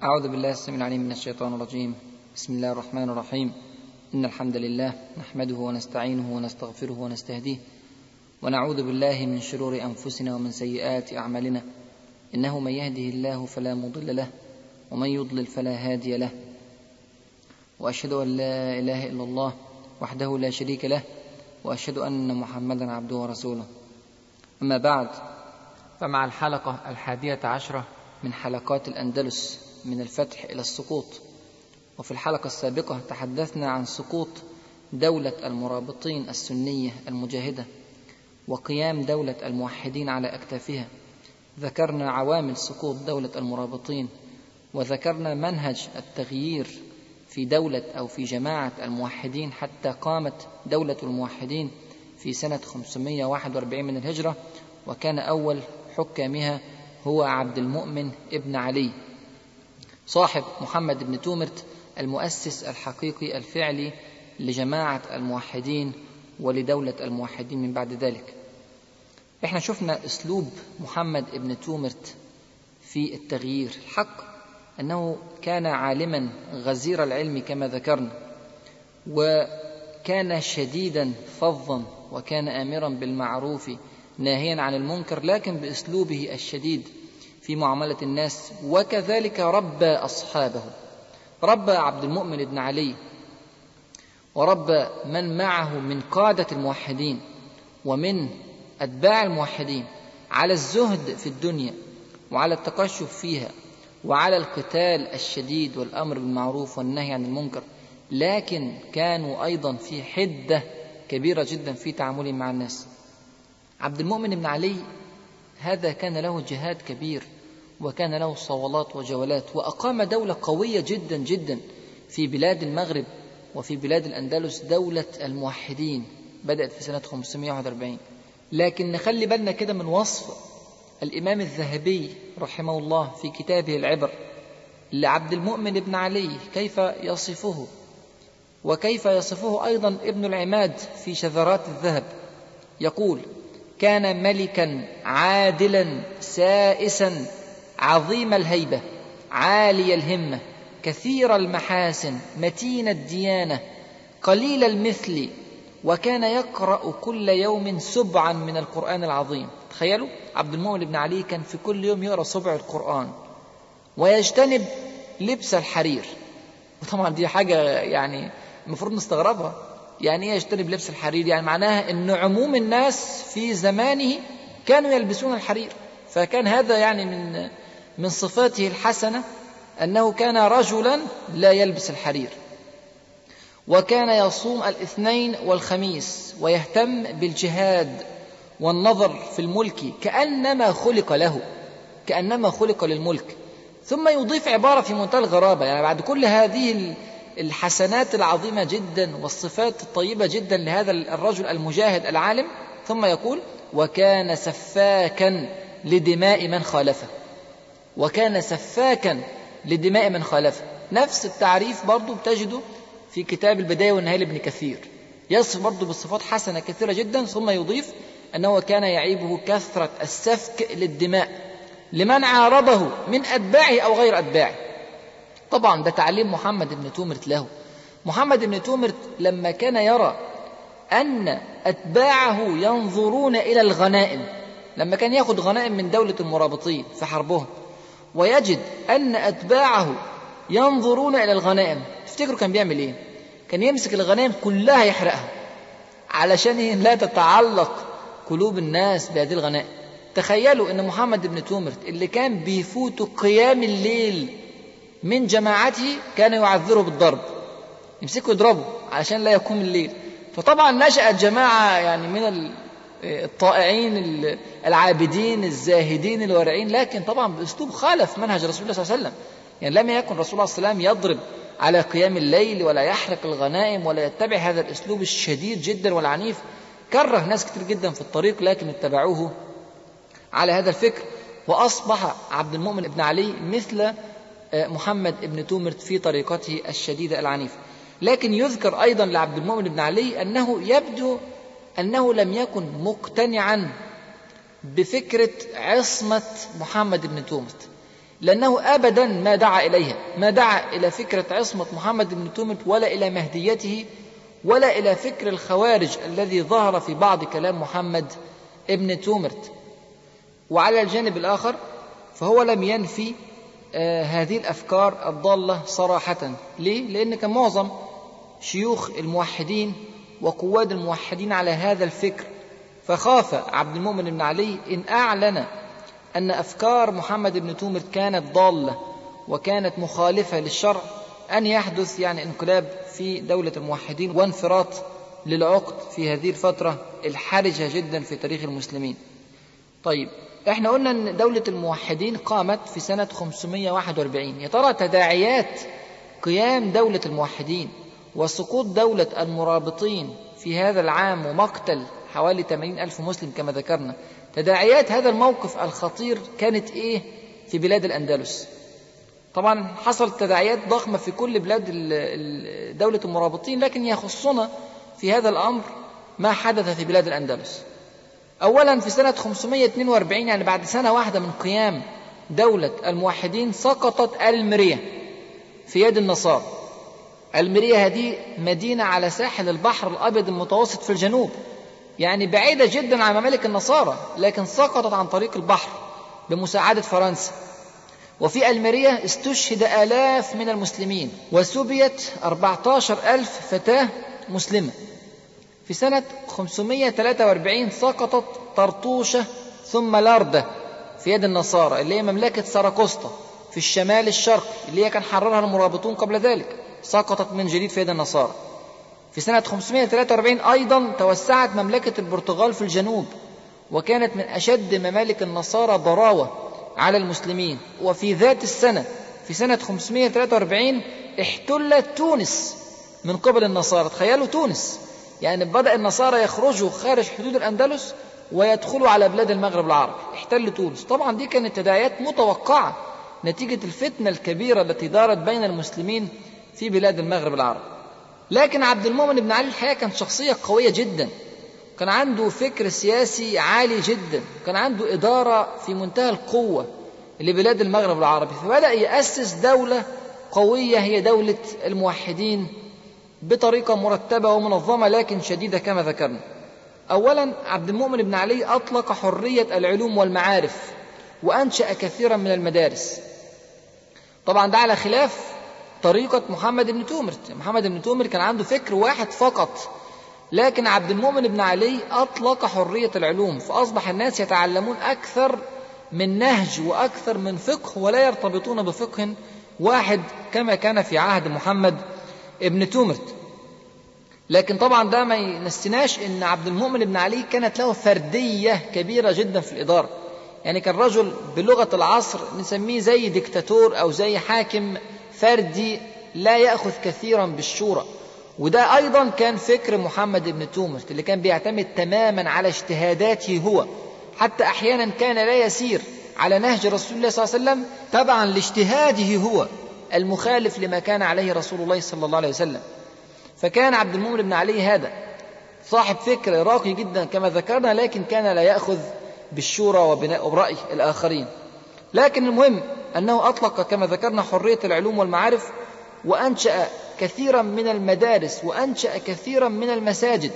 أعوذ بالله السميع العليم من الشيطان الرجيم. بسم الله الرحمن الرحيم. إن الحمد لله نحمده ونستعينه ونستغفره ونستهديه، ونعوذ بالله من شرور أنفسنا ومن سيئات أعمالنا، إنه من يهده الله فلا مضل له ومن يضلل فلا هادي له، وأشهد أن لا إله إلا الله وحده لا شريك له، وأشهد أن محمدا عبده ورسوله. أما بعد، فمع الحلقة 11 من حلقات الأندلس من الفتح إلى السقوط. وفي الحلقة السابقة تحدثنا عن سقوط دولة المرابطين السنية المجاهدة وقيام دولة الموحدين على أكتافها. ذكرنا عوامل سقوط دولة المرابطين، وذكرنا منهج التغيير في دولة أو في جماعة الموحدين حتى قامت دولة الموحدين في سنة 541 من الهجرة، وكان أول حكامها هو عبد المؤمن ابن علي صاحب محمد بن تومرت، المؤسس الحقيقي الفعلي لجماعة الموحدين ولدولة الموحدين من بعد ذلك. احنا شفنا اسلوب محمد بن تومرت في التغيير. الحق انه كان عالما غزير العلم كما ذكرنا، وكان شديدا فظا، وكان آمرا بالمعروف ناهيا عن المنكر، لكن باسلوبه الشديد في معاملة الناس. وكذلك ربى أصحابه، ربى عبد المؤمن بن علي وربى من معه من قادة الموحدين ومن أتباع الموحدين على الزهد في الدنيا وعلى التقشف فيها وعلى القتال الشديد والأمر بالمعروف والنهي عن المنكر، لكن كانوا أيضا في حدة كبيرة جدا في تعاملهم مع الناس. عبد المؤمن بن علي هذا كان له جهاد كبير، وكان له صولات وجولات، وأقام دولة قوية جدا جدا في بلاد المغرب وفي بلاد الأندلس، دولة الموحدين بدأت في سنة 541. لكن نخلي بالنا كده من وصف الإمام الذهبي رحمه الله في كتابه العبر لعبد المؤمن بن علي، كيف يصفه، وكيف يصفه أيضا ابن العماد في شذرات الذهب. يقول: كان ملكا عادلا سائسا عظيم الهيبة عالي الهمة كثير المحاسن متين الديانة قليل المثل، وكان يقرأ كل يوم سبعا من القرآن العظيم. تخيلوا، عبد المؤمن بن علي كان في كل يوم يقرأ سبع القرآن، ويجتنب لبس الحرير. وطبعا دي حاجة يعني المفروض نستغربها. يعني ايه يجتنب لبس الحرير؟ يعني معناها ان عموم الناس في زمانه كانوا يلبسون الحرير، فكان هذا يعني من صفاته الحسنة أنه كان رجلا لا يلبس الحرير. وكان يصوم الاثنين والخميس، ويهتم بالجهاد والنظر في الملك كأنما خلق له، كأنما خلق للملك. ثم يضيف عبارة في منتهى الغرابة، يعني بعد كل هذه الحسنات العظيمة جدا والصفات الطيبة جدا لهذا الرجل المجاهد العالم، ثم يقول: وكان سفاكا لدماء من خالفه. وكان سفاكا لدماء من خالفه. نفس التعريف برضو بتجده في كتاب البداية والنهاية لابن كثير، يصف برضو بالصفات حسنة كثيرة جدا، ثم يضيف أنه كان يعيبه كثرة السفك للدماء لمن عارضه من أتباعه أو غير أتباعه. طبعا ده تعليم محمد بن تومرت له. محمد بن تومرت لما كان يرى أن أتباعه ينظرون إلى الغنائم، لما كان يأخذ غنائم من دولة المرابطين في حربهم، ويجد أن أتباعه ينظرون إلى الغنائم، تفتكروا كان بيعمل إيه؟ كان يمسك الغنائم كلها يحرقها علشان لا تتعلق قلوب الناس بهذه الغنائم. تخيلوا أن محمد بن تومرت اللي كان بيفوت قيام الليل من جماعته كان يعذره بالضرب، يمسكوا يضربوا علشان لا يقوم الليل. فطبعا نشأت جماعة يعني من الطائعين العابدين الزاهدين الورعين، لكن طبعا بأسلوب خالف منهج رسول الله صلى الله عليه وسلم. يعني لم يكن رسول الله صلى الله عليه وسلم يضرب على قيام الليل ولا يحرق الغنائم ولا يتبع هذا الأسلوب الشديد جدا والعنيف. كره ناس كتير جدا في الطريق، لكن اتبعوه على هذا الفكر، وأصبح عبد المؤمن بن علي مثل محمد بن تومرت في طريقته الشديدة العنيفة. لكن يذكر أيضا لعبد المؤمن بن علي أنه يبدو أنه لم يكن مقتنعا بفكرة عصمة محمد بن تومرت. لأنه أبدا ما دعا إليها، ما دعا إلى فكرة عصمة محمد بن تومرت ولا إلى مهديته ولا إلى فكر الخوارج الذي ظهر في بعض كلام محمد ابن تومرت. وعلى الجانب الآخر فهو لم ينفي هذه الأفكار الضالة صراحة. ليه؟ لأن كان معظم شيوخ الموحدين وقواد الموحدين على هذا الفكر، فخاف عبد المؤمن بن علي إن أعلن أن أفكار محمد بن تومرت كانت ضالة وكانت مخالفة للشرع أن يحدث انقلاب في دولة الموحدين وانفراط للعقد في هذه الفترة الحرجة جدا في تاريخ المسلمين. طيب، احنا قلنا أن دولة الموحدين قامت في سنة 541. يا ترى تداعيات قيام دولة الموحدين وسقوط دولة المرابطين في هذا العام ومقتل حوالي 80,000 مسلم كما ذكرنا، تداعيات هذا الموقف الخطير كانت إيه في بلاد الأندلس؟ طبعا حصلت تداعيات ضخمة في كل بلاد دولة المرابطين، لكن يخصنا في هذا الأمر ما حدث في بلاد الأندلس. أولا في سنة 542 بعد سنة واحدة من قيام دولة الموحدين سقطت المرية في يد النصارى. المرية هذه مدينة على ساحل البحر الأبيض المتوسط في الجنوب، بعيدة جدا عن ممالك النصارى، لكن سقطت عن طريق البحر بمساعدة فرنسا. وفي المرية استشهد آلاف من المسلمين وسبيت 14,000 فتاة مسلمة. في سنة 543 سقطت طرطوشة ثم لاردة في يد النصارى اللي هي مملكة ساراكوستا في الشمال الشرقي اللي هي كان حررها المرابطون قبل ذلك، سقطت من جديد في يد النصارى. في سنة 543 أيضا توسعت مملكة البرتغال في الجنوب، وكانت من أشد ممالك النصارى ضراوة على المسلمين. وفي ذات السنة في سنة 543 احتلت تونس من قبل النصارى. تخيلوا تونس، بدأ النصارى يخرجوا خارج حدود الأندلس ويدخلوا على بلاد المغرب العربي، احتلوا تونس. طبعا دي كانت تداعيات متوقعة نتيجة الفتنة الكبيرة التي دارت بين المسلمين في بلاد المغرب العربي. لكن عبد المؤمن بن علي الحقيقة كان شخصية قوية جدا، كان عنده فكر سياسي عالي جدا، كان عنده إدارة في منتهى القوة لبلاد المغرب العربي، فبدأ يأسس دولة قوية هي دولة الموحدين بطريقة مرتبة ومنظمة لكن شديدة كما ذكرنا. أولا عبد المؤمن بن علي أطلق حرية العلوم والمعارف وأنشأ كثيرا من المدارس. طبعا ده على خلاف طريقة محمد بن تومرت. محمد بن تومرت كان عنده فكر واحد فقط، لكن عبد المؤمن بن علي أطلق حرية العلوم، فأصبح الناس يتعلمون أكثر من نهج وأكثر من فقه ولا يرتبطون بفقه واحد كما كان في عهد محمد ابن تومرت. لكن طبعا ده ما ينسيناش ان عبد المؤمن بن علي كانت له فردية كبيرة جدا في الإدارة. كان رجل بلغة العصر نسميه زي ديكتاتور أو زي حاكم فردي لا يأخذ كثيرا بالشورى. وده أيضا كان فكر محمد بن تومرت اللي كان بيعتمد تماما على اجتهاداته هو، حتى أحيانا كان لا يسير على نهج رسول الله صلى الله عليه وسلم تبعا لاجتهاده هو المخالف لما كان عليه رسول الله صلى الله عليه وسلم. فكان عبد المؤمن بن علي هذا صاحب فكر راقي جدا كما ذكرنا، لكن كان لا يأخذ بالشورى وبرأي الآخرين. لكن المهم أنه أطلق كما ذكرنا حرية العلوم والمعارف، وأنشأ كثيرا من المدارس وأنشأ كثيرا من المساجد،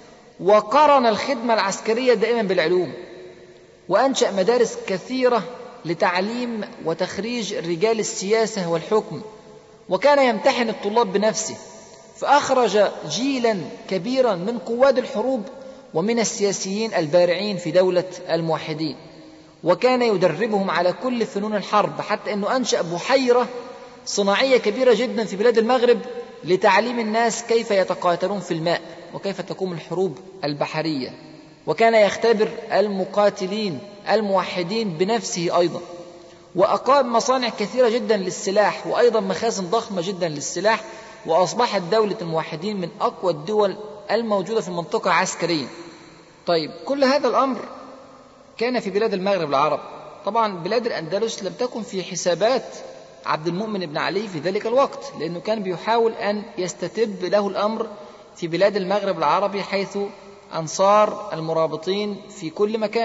وقرن الخدمة العسكرية دائما بالعلوم، وأنشأ مدارس كثيرة لتعليم وتخريج رجال السياسة والحكم، وكان يمتحن الطلاب بنفسه، فأخرج جيلا كبيرا من قواد الحروب ومن السياسيين البارعين في دولة الموحدين، وكان يدربهم على كل فنون الحرب، حتى أنه أنشأ بحيرة صناعية كبيرة جدا في بلاد المغرب لتعليم الناس كيف يتقاتلون في الماء وكيف تقوم الحروب البحرية، وكان يختبر المقاتلين الموحدين بنفسه أيضا، وأقام مصانع كثيرة جدا للسلاح وأيضا مخازن ضخمة جدا للسلاح، وأصبحت دولة الموحدين من أقوى الدول الموجودة في المنطقة عسكريا. طيب، كل هذا الأمر كان في بلاد المغرب العرب. طبعا بلاد الأندلس لم تكن في حسابات عبد المؤمن بن علي في ذلك الوقت، لأنه كان بيحاول أن يستتب له الأمر في بلاد المغرب العربي، حيث أنصار المرابطين في كل مكان،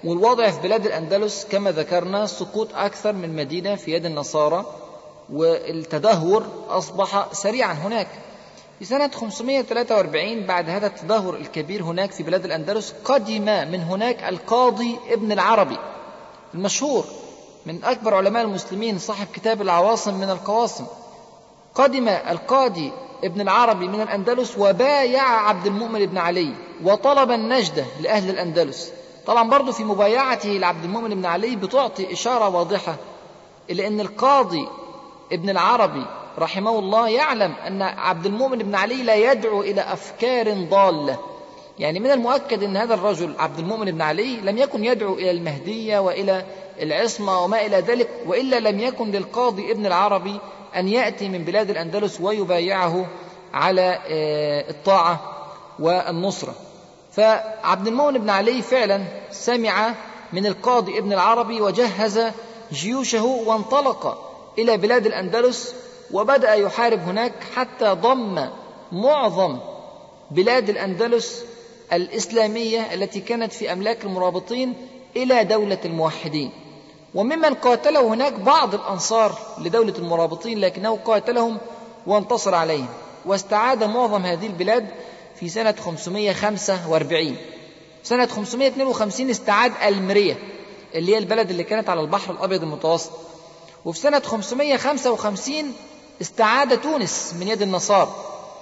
والوضع في بلاد الأندلس كما ذكرنا سقوط أكثر من مدينة في يد النصارى، والتدهور أصبح سريعا هناك. في سنة 543 بعد هذا التدهور الكبير هناك في بلاد الأندلس قدم من هناك القاضي ابن العربي المشهور من أكبر علماء المسلمين صاحب كتاب العواصم من القواصم. قدم القاضي ابن العربي من الأندلس وبايع عبد المؤمن بن علي وطلب النجدة لأهل الأندلس. طبعا برضو في مبايعته لعبد المؤمن بن علي بتعطي إشارة واضحة إلى أن القاضي ابن العربي رحمه الله يعلم أن عبد المؤمن بن علي لا يدعو إلى أفكار ضالة. يعني من المؤكد أن هذا الرجل عبد المؤمن بن علي لم يكن يدعو إلى المهدية وإلى العصمة وما إلى ذلك، وإلا لم يكن للقاضي ابن العربي أن يأتي من بلاد الأندلس ويبايعه على الطاعة والنصرة. فعبد المؤمن بن علي فعلا سمع من القاضي ابن العربي وجهز جيوشه وانطلق إلى بلاد الأندلس وبدأ يحارب هناك حتى ضم معظم بلاد الأندلس الإسلامية التي كانت في أملاك المرابطين إلى دولة الموحدين. وممن قاتله هناك بعض الأنصار لدولة المرابطين، لكنه قاتلهم وانتصر عليهم واستعاد معظم هذه البلاد في سنة 545. سنة 552 استعاد المرية اللي هي البلد اللي كانت على البحر الأبيض المتوسط. وفي سنة 555 استعاد تونس من يد النصارى،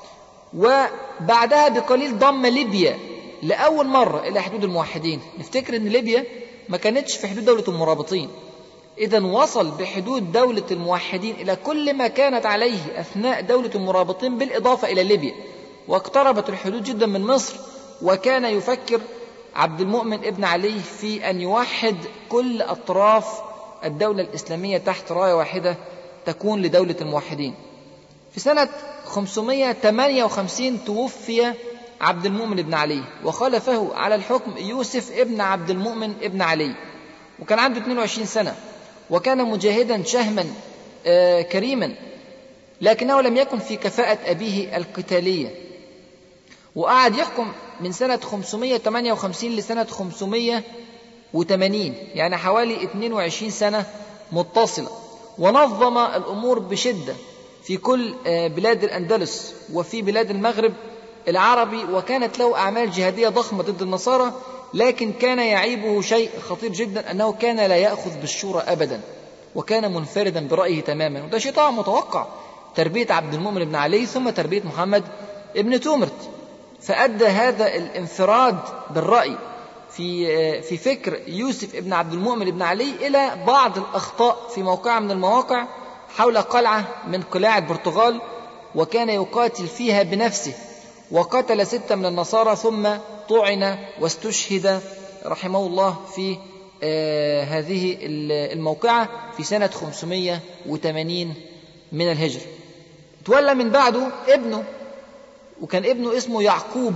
وبعدها بقليل ضم ليبيا لأول مرة إلى حدود الموحدين. نفتكر أن ليبيا ما كانتش في حدود دولة المرابطين، إذن وصل بحدود دولة الموحدين إلى كل ما كانت عليه أثناء دولة المرابطين بالإضافة إلى ليبيا، واقتربت الحدود جدا من مصر. وكان يفكر عبد المؤمن ابن علي في أن يوحد كل أطراف الدولة الإسلامية تحت راية واحدة تكون لدولة الموحدين. في سنة 558 توفي عبد المؤمن بن علي، وخلفه على الحكم يوسف ابن عبد المؤمن ابن علي، وكان عنده 22 سنة، وكان مجاهدا شهما كريما، لكنه لم يكن في كفاءة أبيه القتالية. وقعد يحكم من سنة 558 لسنة 580، يعني حوالي 22 سنة متصلة، ونظم الأمور بشدة في كل بلاد الأندلس وفي بلاد المغرب العربي، وكانت له أعمال جهادية ضخمة ضد النصارى. لكن كان يعيبه شيء خطير جدا، أنه كان لا يأخذ بالشورى أبدا، وكان منفردا برأيه تماما. وده شيء طبعا متوقع، تربية عبد المؤمن بن علي ثم تربية محمد ابن تومرت. فأدى هذا الانفراد بالرأي في فكر يوسف ابن عبد المؤمن بن علي إلى بعض الأخطاء في موقع من المواقع حول قلعة من قلاع البرتغال، وكان يقاتل فيها بنفسه، وقتل 6 من النصارى ثم طعن واستشهد رحمه الله في هذه الموقعة في سنة 580 من الهجرة. تولى من بعده ابنه، وكان ابنه اسمه يعقوب،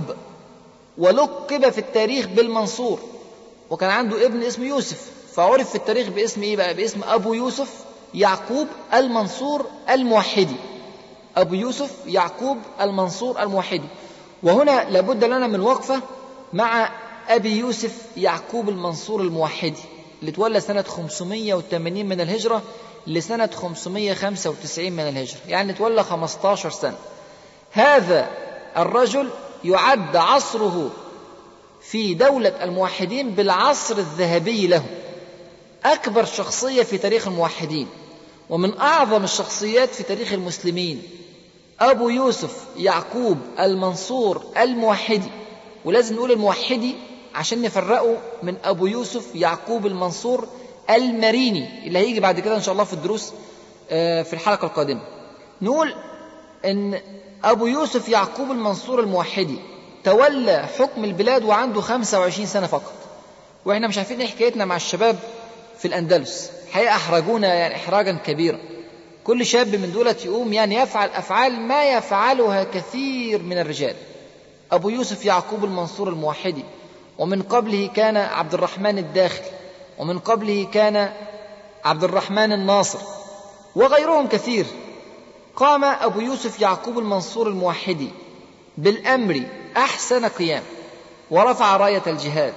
ولقب في التاريخ بالمنصور. وكان عنده ابن اسمه يوسف، فعرف في التاريخ باسم ايه بقى؟ باسم ابو يوسف يعقوب المنصور الموحدي. ابو يوسف يعقوب المنصور الموحدي. وهنا لابد لنا من وقفة مع ابي يوسف يعقوب المنصور الموحدي اللي تولى سنة 580 من الهجرة لسنة 595 من الهجرة، يعني تولى 15 سنة. هذا الرجل يعد عصره في دولة الموحدين بالعصر الذهبي له، أكبر شخصية في تاريخ الموحدين ومن أعظم الشخصيات في تاريخ المسلمين، أبو يوسف يعقوب المنصور الموحدي. ولازم نقول الموحدي عشان نفرقه من أبو يوسف يعقوب المنصور المريني اللي هيجي بعد كده إن شاء الله في الدروس في الحلقة القادمة. نقول إن أبو يوسف يعقوب المنصور الموحدي تولى حكم البلاد وعنده 25 سنة فقط. وإحنا مش عارفين إيه حكايتنا مع الشباب في الأندلس، حقيقة أحرجونا يعني إحراجا كبيرا. كل شاب من دولة يقوم يعني يفعل أفعال ما يفعلها كثير من الرجال. أبو يوسف يعقوب المنصور الموحدي، ومن قبله كان عبد الرحمن الداخل، ومن قبله كان عبد الرحمن الناصر، وغيرهم كثير. قام أبو يوسف يعقوب المنصور الموحدي بالأمر أحسن قيام، ورفع راية الجهاد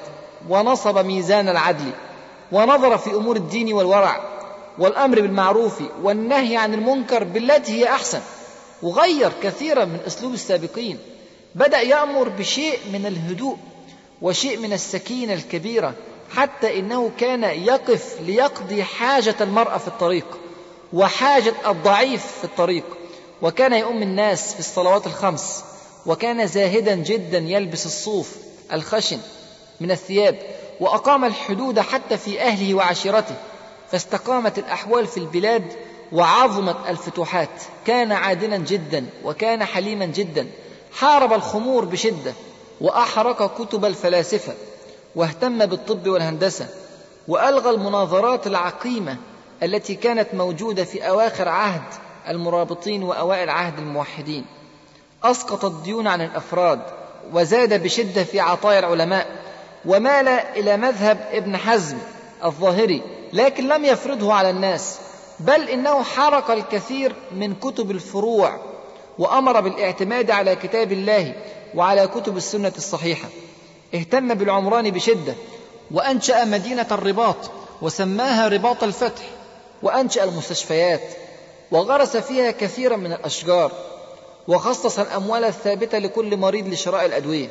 ونصب ميزان العدل، ونظر في أمور الدين والورع والأمر بالمعروف والنهي عن المنكر بالتي هي أحسن، وغير كثيرا من أسلوب السابقين. بدأ يأمر بشيء من الهدوء وشيء من السكينة الكبيرة، حتى إنه كان يقف ليقضي حاجة المرأة في الطريق وحاجة الضعيف في الطريق، وكان يؤم الناس في الصلوات الخمس، وكان زاهدا جدا يلبس الصوف الخشن من الثياب، وأقام الحدود حتى في أهله وعشيرته، فاستقامت الأحوال في البلاد وعظمت الفتوحات. كان عادلا جدا وكان حليما جدا، حارب الخمور بشدة، وأحرق كتب الفلاسفة، واهتم بالطب والهندسة، وألغى المناظرات العقيمة التي كانت موجودة في أواخر عهد المرابطين وأوائل عهد الموحدين. أسقط الديون عن الأفراد، وزاد بشدة في عطايا العلماء، ومال إلى مذهب ابن حزم الظاهري، لكن لم يفرضه على الناس، بل إنه حرق الكثير من كتب الفروع، وأمر بالاعتماد على كتاب الله وعلى كتب السنة الصحيحة. اهتم بالعمران بشدة، وأنشأ مدينة الرباط وسماها رباط الفتح، وأنشأ المستشفيات وغرس فيها كثيرا من الأشجار، وخصص الأموال الثابتة لكل مريض لشراء الأدوية.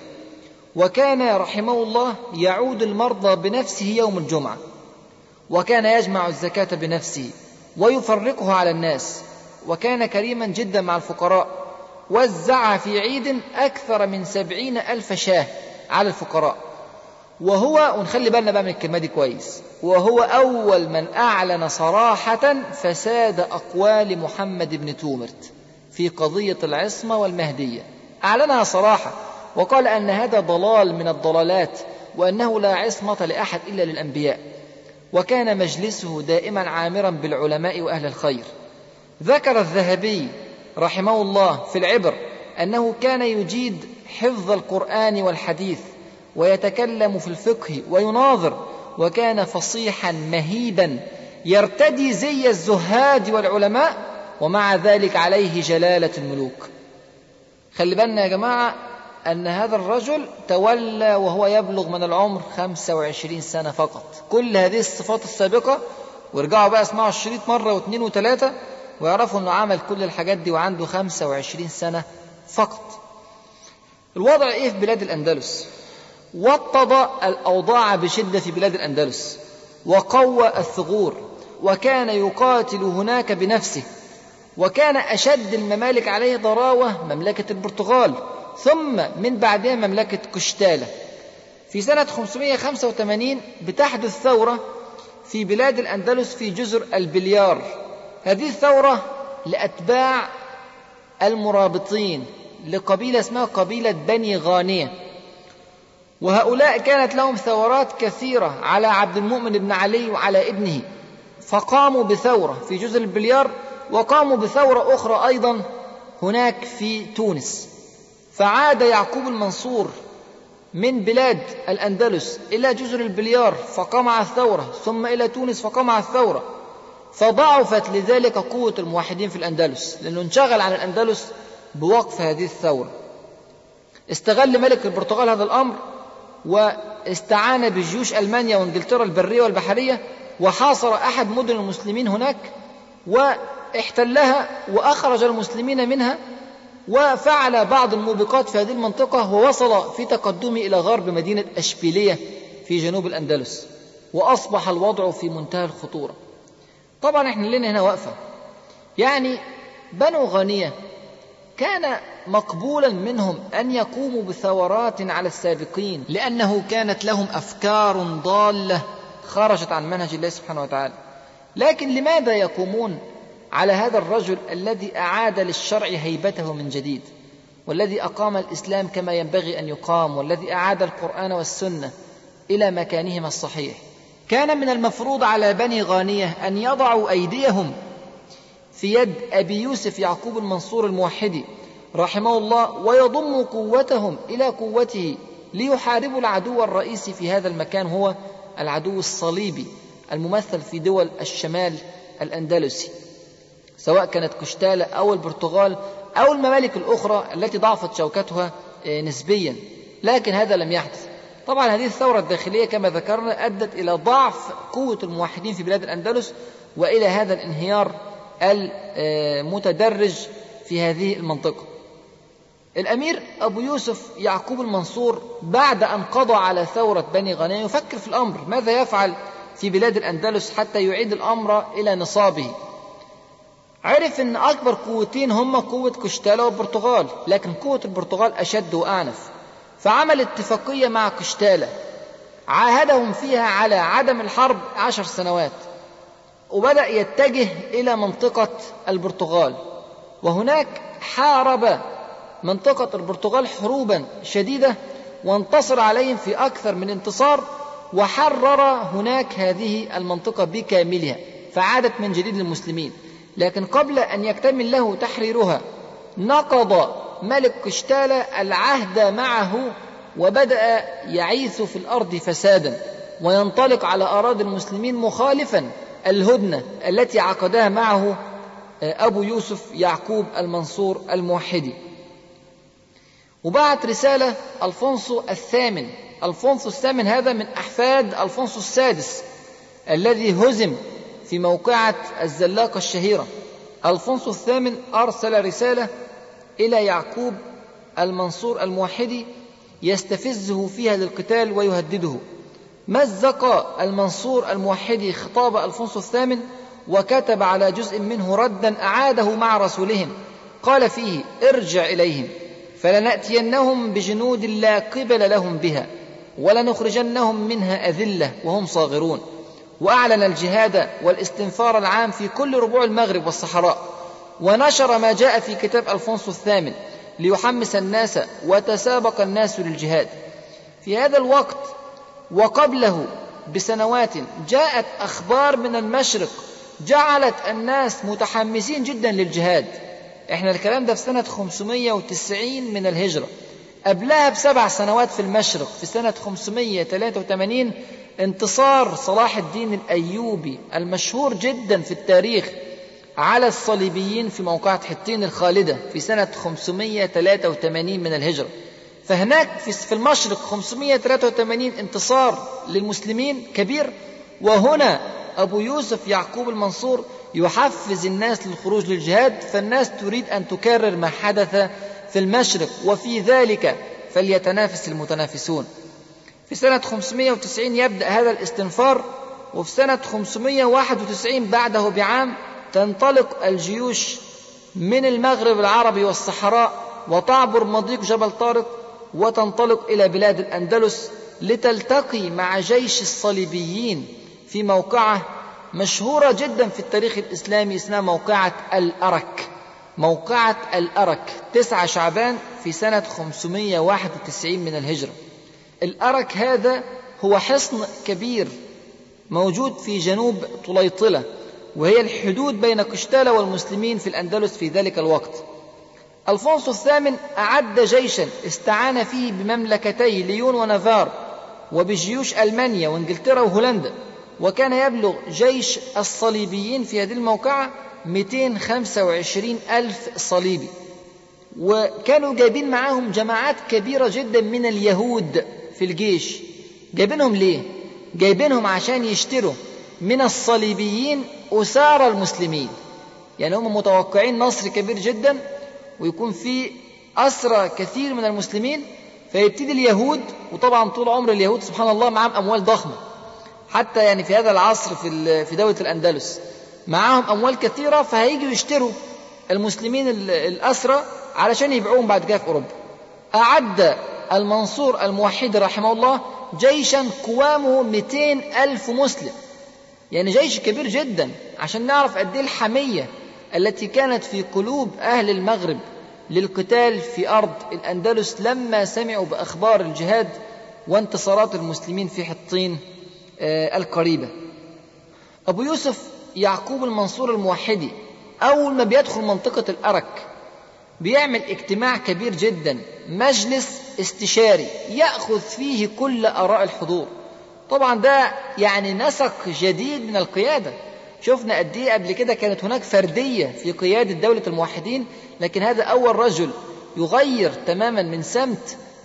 وكان رحمه الله يعود المرضى بنفسه يوم الجمعة، وكان يجمع الزكاة بنفسه ويفرقها على الناس، وكان كريما جدا مع الفقراء، وزع في عيد أكثر من 70,000 شاه على الفقراء. وهو، ونخلي بالنا بقى من الكلمة دي كويس، وهو أول من أعلن صراحة فساد أقوال محمد بن تومرت في قضية العصمة والمهدية. أعلنها صراحة، وقال أن هذا ضلال من الضلالات، وأنه لا عصمة لأحد إلا للأنبياء. وكان مجلسه دائما عامرا بالعلماء وأهل الخير. ذكر الذهبي رحمه الله في العبر أنه كان يجيد حفظ القرآن والحديث، ويتكلم في الفقه ويناظر، وكان فصيحا مهيبا يرتدي زي الزهاد والعلماء، ومع ذلك عليه جلالة الملوك. خلي بالنا يا جماعة أن هذا الرجل تولى وهو يبلغ من العمر 25 سنة فقط. كل هذه الصفات السابقة، وارجعوا بقى اسمعوا الشريط مرة واثنين وثلاثة ويعرفوا أنه عمل كل الحاجات دي وعنده 25 سنة فقط. الوضع إيه في بلاد الأندلس؟ وطد الأوضاع بشدة في بلاد الأندلس، وقوى الثغور، وكان يقاتل هناك بنفسه. وكان أشد الممالك عليه ضراوة مملكة البرتغال، ثم من بعدها مملكة قشتالة. في سنة 585 بتحدث ثورة في بلاد الأندلس في جزر البليار. هذه الثورة لأتباع المرابطين لقبيلة اسمها قبيلة بني غانية، وهؤلاء كانت لهم ثورات كثيرة على عبد المؤمن بن علي وعلى ابنه، فقاموا بثورة في جزر البليار، وقاموا بثورة أخرى أيضا هناك في تونس. فعاد يعقوب المنصور من بلاد الأندلس إلى جزر البليار فقام الثورة، ثم إلى تونس فقام الثورة، فضعفت لذلك قوة الموحدين في الأندلس، لأنه انشغل عن الأندلس بوقف هذه الثورة. استغل ملك البرتغال هذا الأمر، واستعان بجيوش ألمانيا وإنجلترا البرية والبحرية، وحاصر أحد مدن المسلمين هناك واحتلها وأخرج المسلمين منها، وفعل بعض الموبقات في هذه المنطقة، ووصل في تقدمه إلى غرب مدينة أشبيلية في جنوب الأندلس، وأصبح الوضع في منتهى الخطورة. طبعا احنا لنا هنا وقفة، يعني بنو غانية كان مقبولا منهم أن يقوموا بثورات على السابقين، لأنه كانت لهم أفكار ضالة خرجت عن منهج الله سبحانه وتعالى. لكن لماذا يقومون على هذا الرجل الذي أعاد للشرع هيبته من جديد، والذي أقام الإسلام كما ينبغي أن يقام، والذي أعاد القرآن والسنة إلى مكانهما الصحيح؟ كان من المفروض على بني غانية أن يضعوا أيديهم في يد أبي يوسف يعقوب المنصور الموحدي رحمه الله، ويضموا قوتهم إلى قوته ليحاربوا العدو الرئيسي في هذا المكان، هو العدو الصليبي الممثل في دول الشمال الأندلسي، سواء كانت قشتالة أو البرتغال أو الممالك الأخرى التي ضعفت شوكتها نسبيا. لكن هذا لم يحدث، طبعا هذه الثورة الداخلية كما ذكرنا أدت إلى ضعف قوة الموحدين في بلاد الأندلس وإلى هذا الانهيار المتدرج في هذه المنطقة. الأمير أبو يوسف يعقوب المنصور بعد أن قضى على ثورة بني غنيم يفكر في الأمر ماذا يفعل في بلاد الأندلس حتى يعيد الأمر إلى نصابه. عرف أن أكبر قوتين هم قوة قشتالة والبرتغال، لكن قوة البرتغال أشد وأعنف، فعمل اتفاقية مع قشتالة عاهدهم فيها على عدم الحرب 10 سنوات، وبدأ يتجه إلى منطقة البرتغال، وهناك حارب منطقة البرتغال حروبا شديدة وانتصر عليهم في أكثر من انتصار، وحرر هناك هذه المنطقة بكاملها فعادت من جديد للمسلمين. لكن قبل أن يكتمل له تحريرها نقض ملك قشتالة العهد معه وبدأ يعيث في الأرض فسادا وينطلق على أراضي المسلمين مخالفا الهدنة التي عقدها معه أبو يوسف يعقوب المنصور الموحدي. وبعت رسالة ألفونسو الثامن. ألفونسو الثامن هذا من أحفاد ألفونسو السادس الذي هزم في موقعة الزلاقة الشهيرة. ألفونسو الثامن أرسل رسالة إلى يعقوب المنصور الموحدي يستفزه فيها للقتال ويهدده. مزق المنصور الموحدي خطاب ألفونسو الثامن وكتب على جزء منه ردا أعاده مع رسولهم، قال فيه: ارجع إليهم فلنأتينهم بجنود لا قبل لهم بها ولنخرجنهم منها أذلة وهم صاغرون. وأعلن الجهاد والاستنفار العام في كل ربوع المغرب والصحراء، ونشر ما جاء في كتاب ألفونسو الثامن ليحمس الناس، وتسابق الناس للجهاد. في هذا الوقت وقبله بسنوات جاءت أخبار من المشرق جعلت الناس متحمسين جدا للجهاد. احنا الكلام ده في سنة 590 من الهجرة، قبلها ب7 سنوات في المشرق في سنة 583 انتصار صلاح الدين الأيوبي المشهور جدا في التاريخ على الصليبيين في موقعة حطين الخالدة في سنة 583 من الهجرة. فهناك في المشرق 583 انتصار للمسلمين كبير، وهنا أبو يوسف يعقوب المنصور يحفز الناس للخروج للجهاد، فالناس تريد أن تكرر ما حدث في المشرق، وفي ذلك فليتنافس المتنافسون. في سنة 590 يبدأ هذا الاستنفار، وفي سنة 591 بعده بعام تنطلق الجيوش من المغرب العربي والصحراء وتعبر مضيق جبل طارق وتنطلق إلى بلاد الأندلس لتلتقي مع جيش الصليبيين في موقعة مشهورة جدا في التاريخ الإسلامي اسمها موقعة الأرك. موقعة الأرك 9 شعبان في سنة 591 من الهجرة. الأرك هذا هو حصن كبير موجود في جنوب طليطلة، وهي الحدود بين قشتالة والمسلمين في الأندلس في ذلك الوقت. ألفونسو الثامن أعد جيشا استعان فيه بمملكتي ليون ونافار وبجيوش ألمانيا وإنجلترا وهولندا، وكان يبلغ جيش الصليبيين في هذه الموقعة 225 ألف صليبي، وكانوا جايبين معهم جماعات كبيرة جدا من اليهود في الجيش. جايبينهم ليه؟ جايبينهم عشان يشتروا من الصليبيين أسار المسلمين، يعني هم متوقعين نصر كبير جدا ويكون في أسرى كثير من المسلمين، فيبتدي اليهود، وطبعا طول عمر اليهود سبحان الله معهم أموال ضخمة، حتى يعني في هذا العصر في دولة الأندلس معهم أموال كثيرة، فهيجوا يشتروا المسلمين الأسرى علشان يبيعوهم بعد كده في أوروبا. أعد المنصور الموحد رحمه الله جيشا قوامه 200 ألف مسلم، يعني جيش كبير جدا، عشان نعرف قد ايه الحمية التي كانت في قلوب أهل المغرب للقتال في أرض الأندلس لما سمعوا بأخبار الجهاد وانتصارات المسلمين في حطين القريبة. أبو يوسف يعقوب المنصور الموحدي أول ما بيدخل منطقة الأرك بيعمل اجتماع كبير جدا، مجلس استشاري يأخذ فيه كل آراء الحضور. طبعا ده يعني نسق جديد من القيادة. شفنا قد ايه قبل كده كانت هناك فردية في قيادة دولة الموحدين، لكن هذا أول رجل يغير تماما من سمت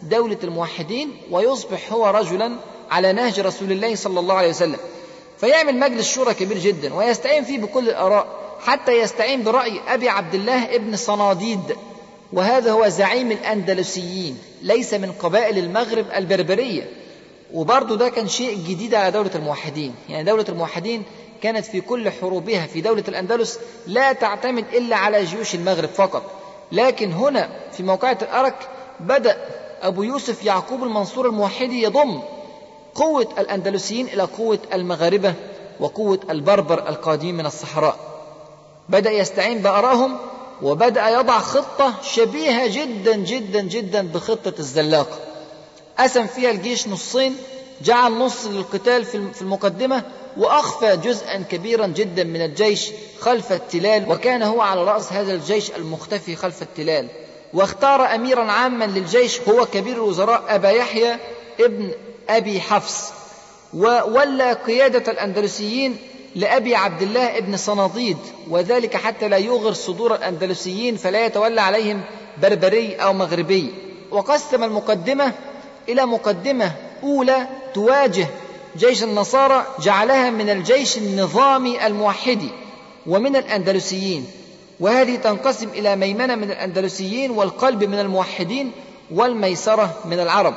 دولة الموحدين ويصبح هو رجلا على نهج رسول الله صلى الله عليه وسلم. فيعمل مجلس شورى كبير جدا ويستعين فيه بكل الآراء، حتى يستعين برأي أبي عبد الله ابن صناديد، وهذا هو زعيم الأندلسيين، ليس من قبائل المغرب البربرية. وبرضه ده كان شيء جديد على دولة الموحدين. يعني دولة الموحدين كانت في كل حروبها في دولة الأندلس لا تعتمد إلا على جيوش المغرب فقط، لكن هنا في موقعة الأرك بدأ أبو يوسف يعقوب المنصور الموحدي يضم قوة الأندلسيين إلى قوة المغاربة وقوة البربر القادمين من الصحراء. بدأ يستعين بآرائهم وبدأ يضع خطة شبيهة جدا جدا جدا بخطة الزلاقة. قسم فيها الجيش نصين، جعل نص للقتال في المقدمة، وأخفى جزءا كبيرا جدا من الجيش خلف التلال، وكان هو على رأس هذا الجيش المختفي خلف التلال. واختار أميرا عاما للجيش هو كبير الوزراء أبا يحيى ابن أبي حفص، وولى قيادة الأندلسيين لأبي عبد الله ابن صناديد، وذلك حتى لا يغر صدور الأندلسيين فلا يتولى عليهم بربري أو مغربي. وقسم المقدمة إلى مقدمة أولى تواجه جيش النصارى، جعلها من الجيش النظامي الموحدي ومن الأندلسيين، وهذه تنقسم إلى ميمنة من الأندلسيين والقلب من الموحدين والميسرة من العرب.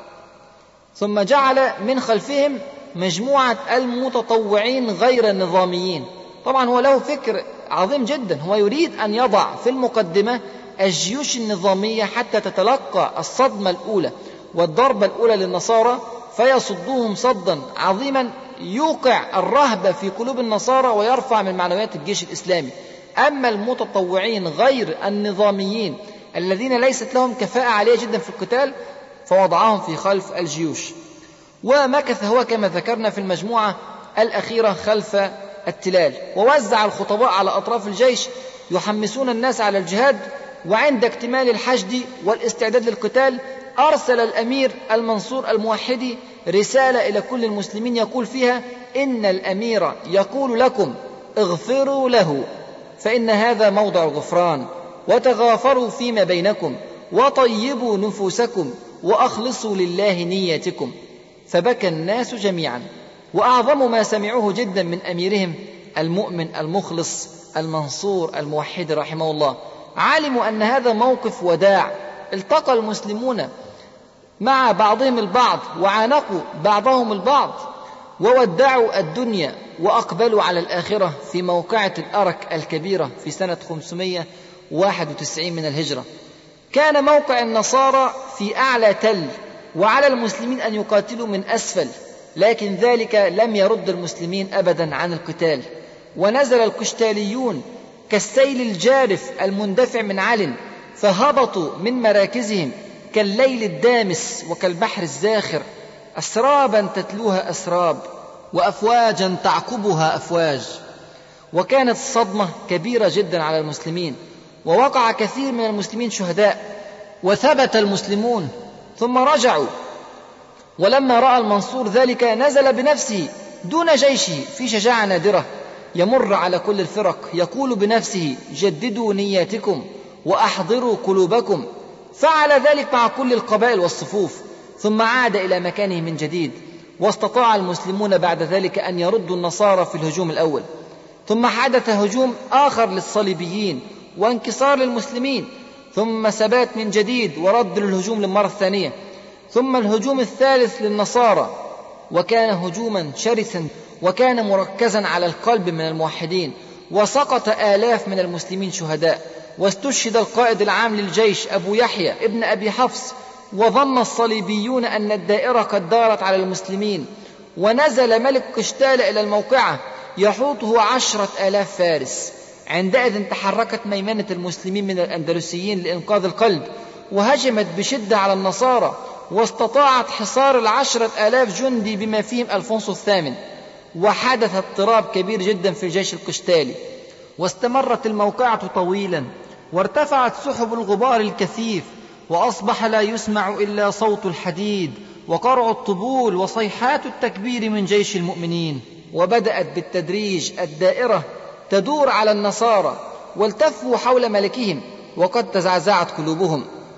ثم جعل من خلفهم مجموعة المتطوعين غير النظاميين. طبعا هو له فكر عظيم جدا، هو يريد أن يضع في المقدمة الجيوش النظامية حتى تتلقى الصدمة الأولى والضربة الأولى للنصارى، فيصدوهم صدا عظيما يوقع الرهبة في قلوب النصارى ويرفع من معنويات الجيش الإسلامي. أما المتطوعين غير النظاميين الذين ليست لهم كفاءة عالية جدا في القتال فوضعهم في خلف الجيوش. ومكث هو كما ذكرنا في المجموعة الأخيرة خلف التلال، ووزع الخطباء على أطراف الجيش يحمسون الناس على الجهاد. وعند اكتمال الحشد والاستعداد للقتال أرسل الأمير المنصور الموحدي رسالة إلى كل المسلمين يقول فيها: إن الأمير يقول لكم اغفروا له فإن هذا موضع الغفران، وتغافروا فيما بينكم، وطيبوا نفوسكم، وأخلصوا لله نيتكم. فبكى الناس جميعا، وأعظم ما سمعوه جدا من أميرهم المؤمن المخلص المنصور الموحد رحمه الله. علموا أن هذا موقف وداع، التقى المسلمون مع بعضهم البعض وعانقوا بعضهم البعض وودعوا الدنيا وأقبلوا على الآخرة في موقعة الأرك الكبيرة في سنة 591 من الهجرة. كان موقع النصارى في أعلى تل، وعلى المسلمين أن يقاتلوا من أسفل، لكن ذلك لم يرد المسلمين أبدا عن القتال. ونزل القشتاليون كالسيل الجارف المندفع من عل، فهبطوا من مراكزهم كالليل الدامس وكالبحر الزاخر، أسرابا تتلوها أسراب وأفواجا تعقبها أفواج. وكانت الصدمة كبيرة جدا على المسلمين، ووقع كثير من المسلمين شهداء، وثبت المسلمون ثم رجعوا. ولما رأى المنصور ذلك نزل بنفسه دون جيشه في شجاعة نادرة، يمر على كل الفرق يقول بنفسه: جددوا نياتكم وأحضروا قلوبكم. فعل ذلك مع كل القبائل والصفوف، ثم عاد إلى مكانه من جديد. واستطاع المسلمون بعد ذلك أن يردوا النصارى في الهجوم الأول. ثم حدث هجوم آخر للصليبيين وانكسار للمسلمين، ثم ثبات من جديد ورد للهجوم للمرة الثانية، ثم الهجوم الثالث للنصارى، وكان هجوما شرسا وكان مركزا على القلب من الموحدين، وسقط آلاف من المسلمين شهداء. واستشهد القائد العام للجيش أبو يحيى ابن أبي حفص، وظن الصليبيون أن الدائرة قد دارت على المسلمين. ونزل ملك قشتال إلى الموقعة يحوطه 10,000 فارس. عندئذ تحركت ميمنة المسلمين من الأندلسيين لإنقاذ القلب، وهجمت بشدة على النصارى، واستطاعت حصار 10,000 جندي بما فيهم ألفونسو الثامن. وحدث اضطراب كبير جدا في الجيش القشتالي، واستمرت الموقعة طويلا، وارتفعت سحب الغبار الكثيف، وأصبح لا يسمع إلا صوت الحديد وقرع الطبول وصيحات التكبير من جيش المؤمنين. وبدأت بالتدريج الدائرة تدور على النصارى، والتفوا حول ملكهم وقد تزعزعت قلوبهم.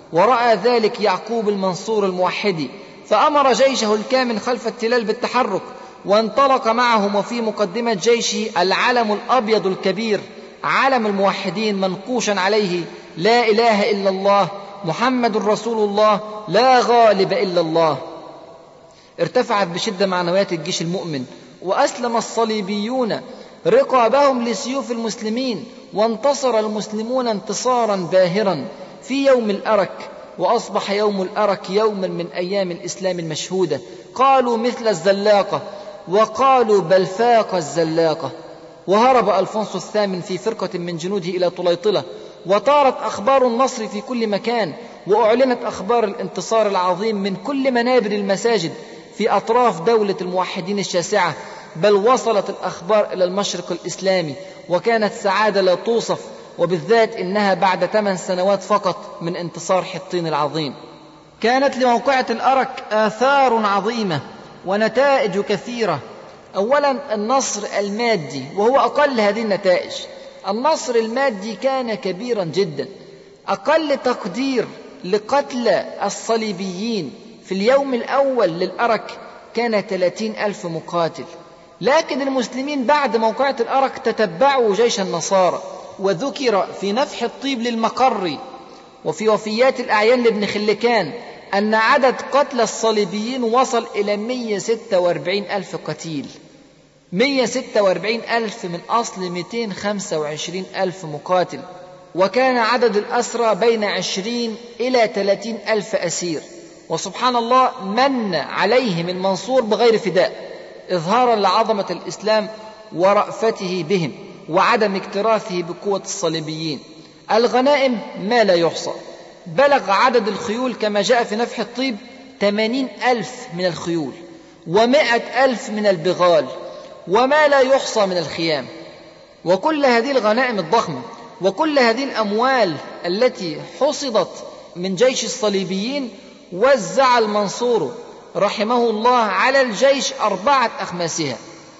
ورأى ذلك يعقوب المنصور الموحدي، فأمر جيشه الكامل خلف التلال بالتحرك، وانطلق معهم، وفي مقدمة جيشه العلم الأبيض الكبير، علم الموحدين منقوشا عليه: لا إله إلا الله محمد رسول الله لا غالب إلا الله. ارتفعت بشدة معنويات الجيش المؤمن، وأسلم الصليبيون رقابهم لسيوف المسلمين، وانتصر المسلمون انتصارا باهرا في يوم الأرك، وأصبح يوم الأرك يوما من أيام الإسلام المشهودة. قالوا مثل الزلاقة، وقالوا بل فاق الزلاقة. وهرب ألفونسو الثامن في فرقة من جنوده إلى طليطلة، وطارت أخبار النصر في كل مكان، وأعلنت أخبار الانتصار العظيم من كل منابر المساجد في أطراف دولة الموحدين الشاسعة، بل وصلت الأخبار إلى المشرق الإسلامي، وكانت سعادة لا توصف، وبالذات إنها بعد 8 سنوات فقط من انتصار حطين العظيم. كانت لموقعة الأرك آثار عظيمة ونتائج كثيرة. أولا النصر المادي، وهو أقل هذه النتائج. النصر المادي كان كبيرا جدا. أقل تقدير لقتل الصليبيين في اليوم الأول للأرك كان 30,000 مقاتل، لكن المسلمين بعد موقعة الأرك تتبعوا جيش النصارى. وذكر في نفح الطيب للمقري وفي وفيات الأعيان لابن خلكان أن عدد قتل الصليبيين وصل إلى 146,000 قتيل، 146,000 من أصل 225,000 مقاتل. وكان عدد الأسرى بين 20 إلى 30,000 أسير. وسبحان الله من عليهم المنصور بغير فداء، إظهارا لعظمة الإسلام ورأفته بهم وعدم اكتراثه بقوة الصليبيين. الغنائم ما لا يحصى، بلغ عدد الخيول كما جاء في نفح الطيب 80,000 من الخيول، و100,000 من البغال، وما لا يحصى من الخيام. وكل هذه الغنائم الضخمة وكل هذه الأموال التي حصدت من جيش الصليبيين وزع المنصور رحمه الله على الجيش 4 أخماسها،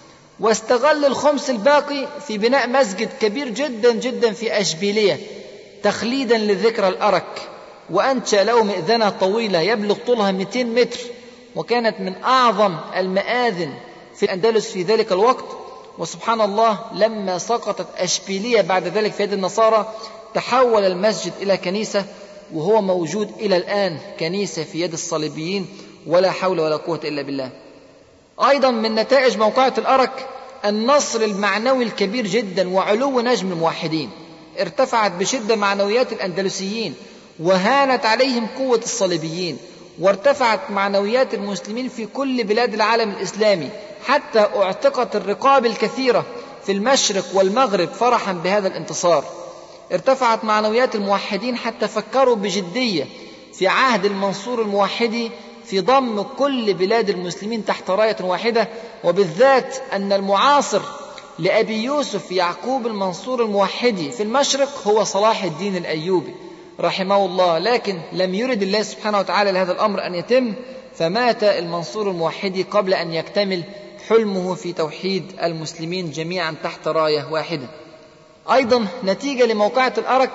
واستغل الخمس الباقي في بناء مسجد كبير جدا جدا في أشبيلية تخليدا لذكرى الأرك، وأنشأ له مئذنة طويلة يبلغ طولها 200 متر، وكانت من أعظم المآذن في الأندلس في ذلك الوقت. وسبحان الله لما سقطت أشبيلية بعد ذلك في يد النصارى تحول المسجد إلى كنيسة، وهو موجود إلى الآن كنيسة في يد الصليبيين، ولا حول ولا قوة إلا بالله. أيضا من نتائج موقعة الأرك النصر المعنوي الكبير جدا وعلو نجم الموحدين. ارتفعت بشدة معنويات الأندلسيين وهانت عليهم قوة الصليبيين، وارتفعت معنويات المسلمين في كل بلاد العالم الإسلامي، حتى اعتقت الرقاب الكثيرة في المشرق والمغرب فرحا بهذا الانتصار. ارتفعت معنويات الموحدين حتى فكروا بجدية في عهد المنصور الموحدي في ضم كل بلاد المسلمين تحت راية واحدة، وبالذات أن المعاصر لأبي يوسف يعقوب المنصور الموحدي في المشرق هو صلاح الدين الأيوبي رحمه الله، لكن لم يرد الله سبحانه وتعالى لهذا الأمر أن يتم، فمات المنصور الموحدي قبل أن يكتمل حلمه في توحيد المسلمين جميعا تحت راية واحدة. أيضا نتيجة لموقعة الأرك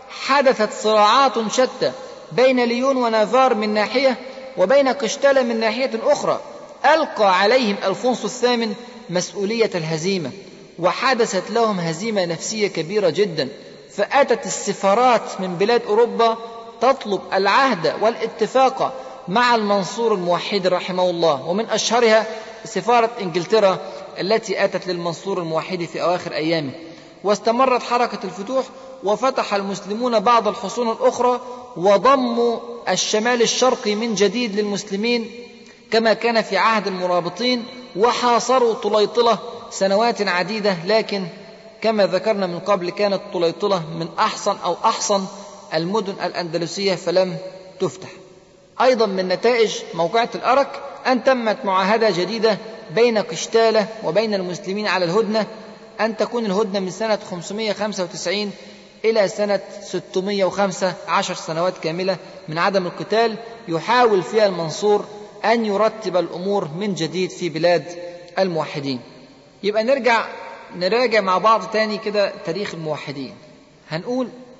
حدثت صراعات شتى بين ليون ونافار من ناحية، وبين قشتالة من ناحية أخرى. ألقى عليهم ألفونسو الثامن مسؤولية الهزيمة، وحدثت لهم هزيمة نفسية كبيرة جدا، فأتت السفارات من بلاد أوروبا تطلب العهد والاتفاق مع المنصور الموحد رحمه الله، ومن أشهرها سفارة إنجلترا التي أتت للمنصور الموحد في أواخر أيامه. واستمرت حركة الفتوح، وفتح المسلمون بعض الحصون الأخرى، وضموا الشمال الشرقي من جديد للمسلمين كما كان في عهد المرابطين، وحاصروا طليطلة سنوات عديدة، لكن كما ذكرنا من قبل كانت طليطلة من أحصن المدن الأندلسية فلم تفتح. أيضا من نتائج موقعة الأرك أن تمت معاهدة جديدة بين قشتالة وبين المسلمين على الهدنة، أن تكون الهدنة من سنة 595 إلى سنة 605، 10 سنوات كاملة من عدم القتال، يحاول فيها المنصور أن يرتب الأمور من جديد في بلاد الموحدين. يبقى نراجع مع بعض تاني كده تاريخ الموحدين. هنقول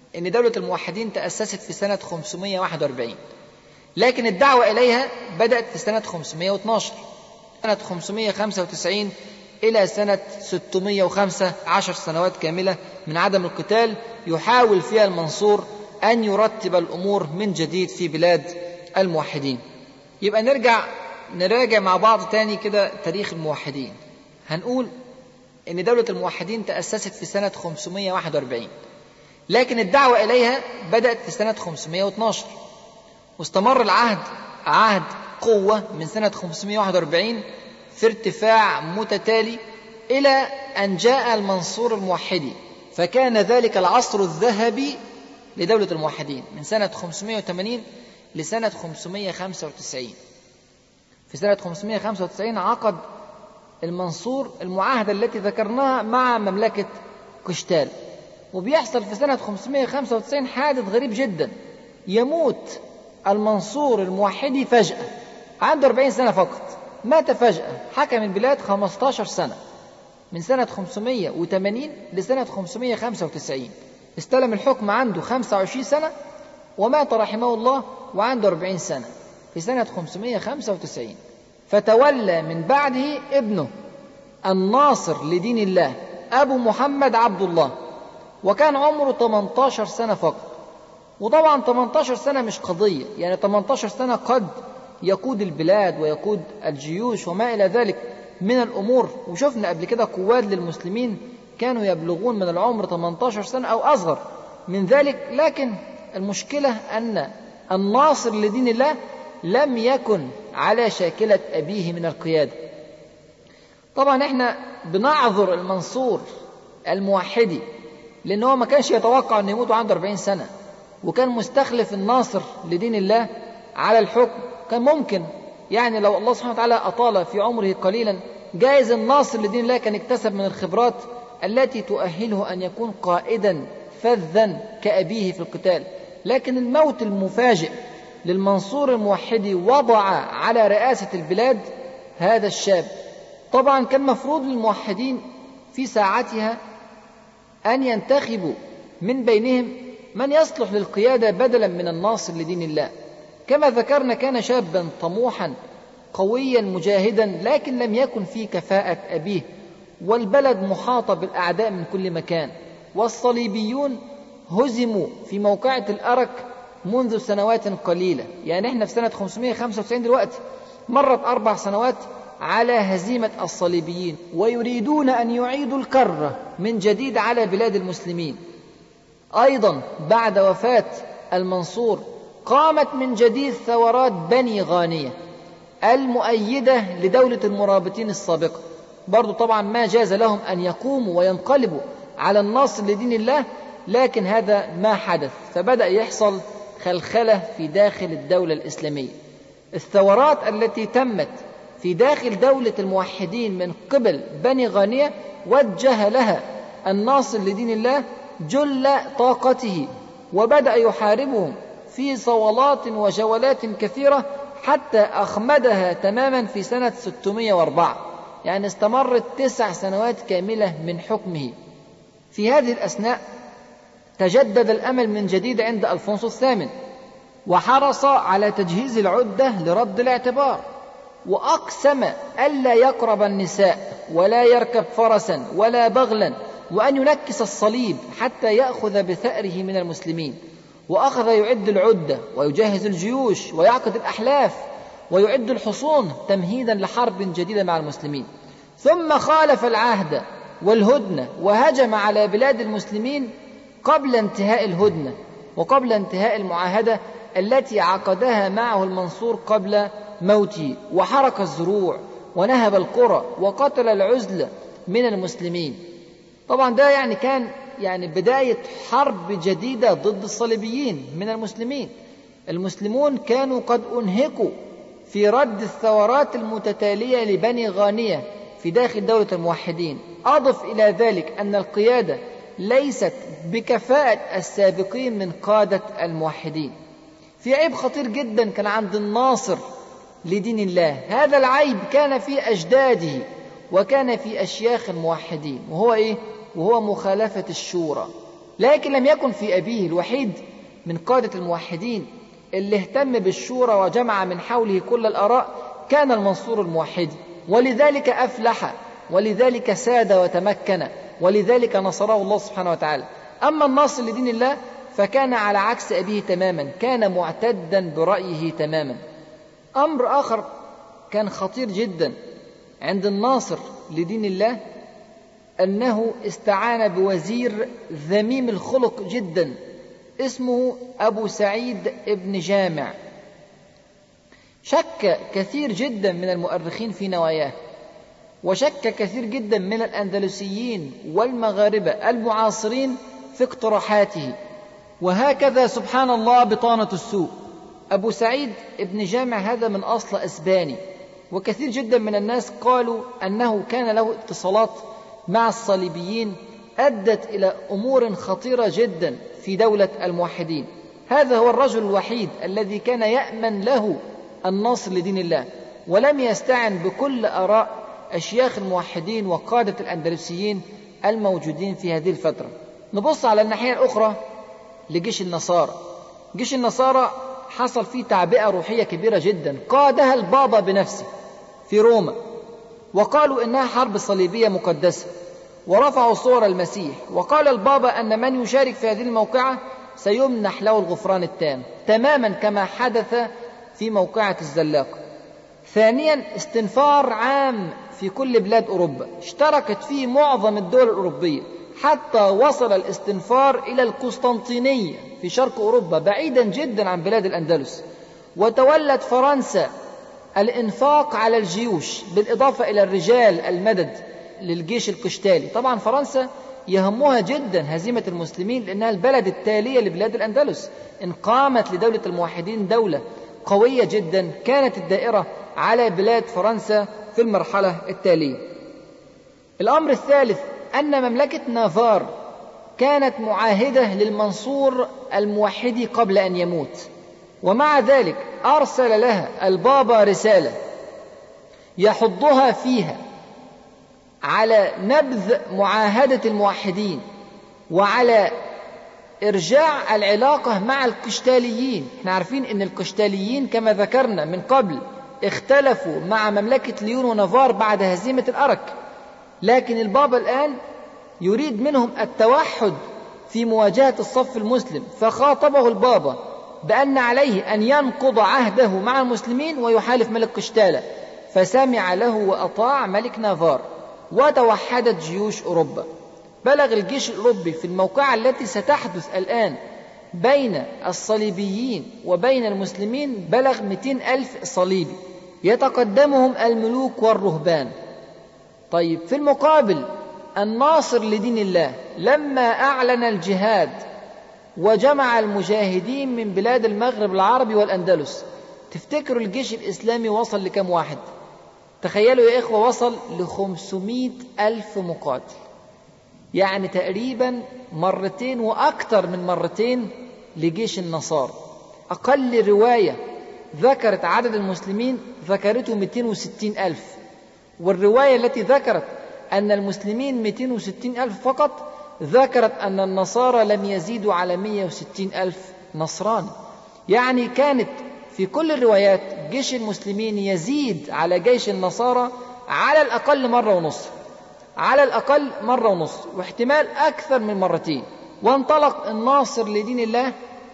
إن دولة الموحدين تأسست في سنة 541، لكن الدعوة إليها بدأت في سنة 512. سنة 595 إلى سنة 605، 10 سنوات كاملة من عدم القتال، يحاول فيها المنصور أن يرتب الأمور من جديد في بلاد الموحدين. يبقى نراجع مع بعض تاني كده تاريخ الموحدين. هنقول إن دولة الموحدين تأسست في سنة 541، لكن الدعوة إليها بدأت في سنة 512، واستمر عهد قوة من سنة 541 في ارتفاع متتالي إلى أن جاء المنصور الموحدي، فكان ذلك العصر الذهبي لدولة الموحدين من سنة 580 لسنة 595. في سنة 595 عقد المنصور المعاهدة التي ذكرناها مع مملكة قشتال. وبيحصل في سنة 595 حادث غريب جدا، يموت المنصور الموحدي فجأة، عنده 40 سنة فقط، مات فجأة. حكم البلاد 15 سنة من سنة 580 لسنة 595، استلم الحكم عنده 25 سنة ومات رحمه الله وعنده 40 سنة في سنة 595. فتولى من بعده ابنه الناصر لدين الله أبو محمد عبد الله، وكان عمره 18 سنة فقط. وطبعا 18 سنة مش قضية، يعني 18 سنة قد يقود البلاد ويقود الجيوش وما إلى ذلك من الأمور. وشفنا قبل كده قواد للمسلمين كانوا يبلغون من العمر 18 سنة أو أصغر من ذلك، لكن المشكلة أن الناصر لدين الله لم يكن على شاكلة أبيه من القيادة. طبعا احنا بنعذر المنصور الموحدي لأنه ما كانش يتوقع أن يموت عنده 40 سنة، وكان مستخلف الناصر لدين الله على الحكم. كان ممكن يعني لو الله سبحانه وتعالى أطال في عمره قليلا، جائز الناصر لدين الله كان اكتسب من الخبرات التي تؤهله أن يكون قائدا فذا كأبيه في القتال. لكن الموت المفاجئ للمنصور الموحدي وضع على رئاسة البلاد هذا الشاب. طبعا كان مفروض للموحدين في ساعتها أن ينتخبوا من بينهم من يصلح للقيادة بدلا من الناصر لدين الله. كما ذكرنا كان شابا طموحا قويا مجاهدا، لكن لم يكن في كفاءة أبيه، والبلد محاطة بالأعداء من كل مكان، والصليبيون هزموا في موقعة الأرك منذ سنوات قليلة. يعني احنا في سنة 595 دلوقتي، مرت 4 سنوات على هزيمة الصليبيين، ويريدون أن يعيدوا الكرة من جديد على بلاد المسلمين. أيضا بعد وفاة المنصور قامت من جديد ثورات بني غانية المؤيدة لدولة المرابطين السابقة. برضو طبعا ما جاز لهم أن يقوموا وينقلبوا على الناصر لدين الله، لكن هذا ما حدث، فبدأ يحصل خلخلة في داخل الدولة الإسلامية. الثورات التي تمت في داخل دولة الموحدين من قبل بني غانية وجه لها الناصر لدين الله جل طاقته، وبدأ يحاربهم في صولات وجولات كثيرة حتى أخمدها تماما في سنة 604. يعني استمرت 9 سنوات كاملة من حكمه. في هذه الأثناء تجدد الأمل من جديد عند ألفونسو الثامن، وحرص على تجهيز العدة لرد الاعتبار، وأقسم ألا يقرب النساء ولا يركب فرسا ولا بغلا، وأن ينكس الصليب حتى يأخذ بثأره من المسلمين. وأخذ يعد العدة ويجهز الجيوش ويعقد الأحلاف ويعد الحصون تمهيدا لحرب جديدة مع المسلمين. ثم خالف العهد والهدنة وهجم على بلاد المسلمين قبل انتهاء الهدنة وقبل انتهاء المعاهدة التي عقدها معه المنصور قبل موته، وحرق الزروع ونهب القرى وقتل العزل من المسلمين. طبعا ده يعني كان بداية حرب جديدة ضد الصليبيين من المسلمين. المسلمون كانوا قد أنهكوا في رد الثورات المتتالية لبني غانية في داخل دولة الموحدين. أضف إلى ذلك أن القيادة ليست بكفاءة السابقين من قادة الموحدين. في عيب خطير جدا كان عند الناصر لدين الله، هذا العيب كان في أجداده وكان في أشياخ الموحدين، وهو إيه؟ وهو مخالفة الشورى. لكن لم يكن في أبيه الوحيد من قادة الموحدين اللي اهتم بالشورى وجمع من حوله كل الآراء كان المنصور الموحدي، ولذلك أفلح، ولذلك ساد وتمكن، ولذلك نصره الله سبحانه وتعالى. أما الناصر لدين الله فكان على عكس أبيه تماما، كان معتدا برأيه تماما. أمر آخر كان خطير جدا عند الناصر لدين الله أنه استعان بوزير ذميم الخلق جدا اسمه أبو سعيد ابن جامع. شك كثير جدا من المؤرخين في نواياه، وشك كثير جدا من الأندلسيين والمغاربة المعاصرين في اقتراحاته. وهكذا سبحان الله بطانة السوء، أبو سعيد ابن جامع هذا من أصل أسباني، وكثير جدا من الناس قالوا أنه كان له اتصالات مع الصليبيين أدت إلى أمور خطيرة جدا في دولة الموحدين. هذا هو الرجل الوحيد الذي كان يأمن له الناصر لدين الله، ولم يستعن بكل آراء أشياخ الموحدين وقادة الأندلسيين الموجودين في هذه الفترة. نبص على الناحية الأخرى لجيش النصارى. جيش النصارى حصل فيه تعبئة روحية كبيرة جدا قادها البابا بنفسه في روما، وقالوا إنها حرب صليبية مقدسة، ورفعوا صور المسيح، وقال البابا أن من يشارك في هذه الموقعة سيمنح له الغفران التام، تماما كما حدث في موقعة الزلاقة. ثانيا، استنفار عام في كل بلاد أوروبا، اشتركت فيه معظم الدول الأوروبية، حتى وصل الاستنفار إلى القسطنطينية في شرق أوروبا بعيدا جدا عن بلاد الأندلس. وتولت فرنسا الإنفاق على الجيوش بالإضافة إلى الرجال المدد للجيش القشتالي. طبعا فرنسا يهمها جدا هزيمة المسلمين لأنها البلد التالية لبلاد الأندلس. إن قامت لدولة الموحدين دولة قوية جدا كانت الدائرة على بلاد فرنسا في المرحلة التالية. الأمر الثالث أن مملكة نافار كانت معاهدة للمنصور الموحدي قبل أن يموت، ومع ذلك أرسل لها البابا رسالة يحضها فيها على نبذ معاهدة الموحدين وعلى إرجاع العلاقة مع القشتاليين. احنا عارفين أن القشتاليين كما ذكرنا من قبل اختلفوا مع مملكة ليون ونافار بعد هزيمة الأرك، لكن البابا الآن يريد منهم التوحد في مواجهة الصف المسلم، فخاطبه البابا بأن عليه أن ينقض عهده مع المسلمين ويحالف ملك قشتالة، فسمع له وأطاع ملك نافار، وتوحدت جيوش أوروبا. بلغ الجيش الأوروبي في الموقعة التي ستحدث الآن بين الصليبيين وبين المسلمين بلغ 200,000 صليبي يتقدمهم الملوك والرهبان. طيب، في المقابل الناصر لدين الله لما أعلن الجهاد وجمع المجاهدين من بلاد المغرب العربي والأندلس، تفتكروا الجيش الإسلامي وصل لكم واحد؟ تخيلوا يا إخوة، وصل ل500,000 مقاتل، يعني تقريبا مرتين وأكثر من مرتين لجيش النصارى. أقل رواية ذكرت عدد المسلمين ذكرته 260,000، والرواية التي ذكرت أن المسلمين 260,000 فقط ذكرت أن النصارى لم يزيدوا على 160,000 نصراني. يعني كانت في كل الروايات جيش المسلمين يزيد على جيش النصارى على الأقل مرة ونص، على الأقل مرة ونص، واحتمال أكثر من مرتين. وانطلق الناصر لدين الله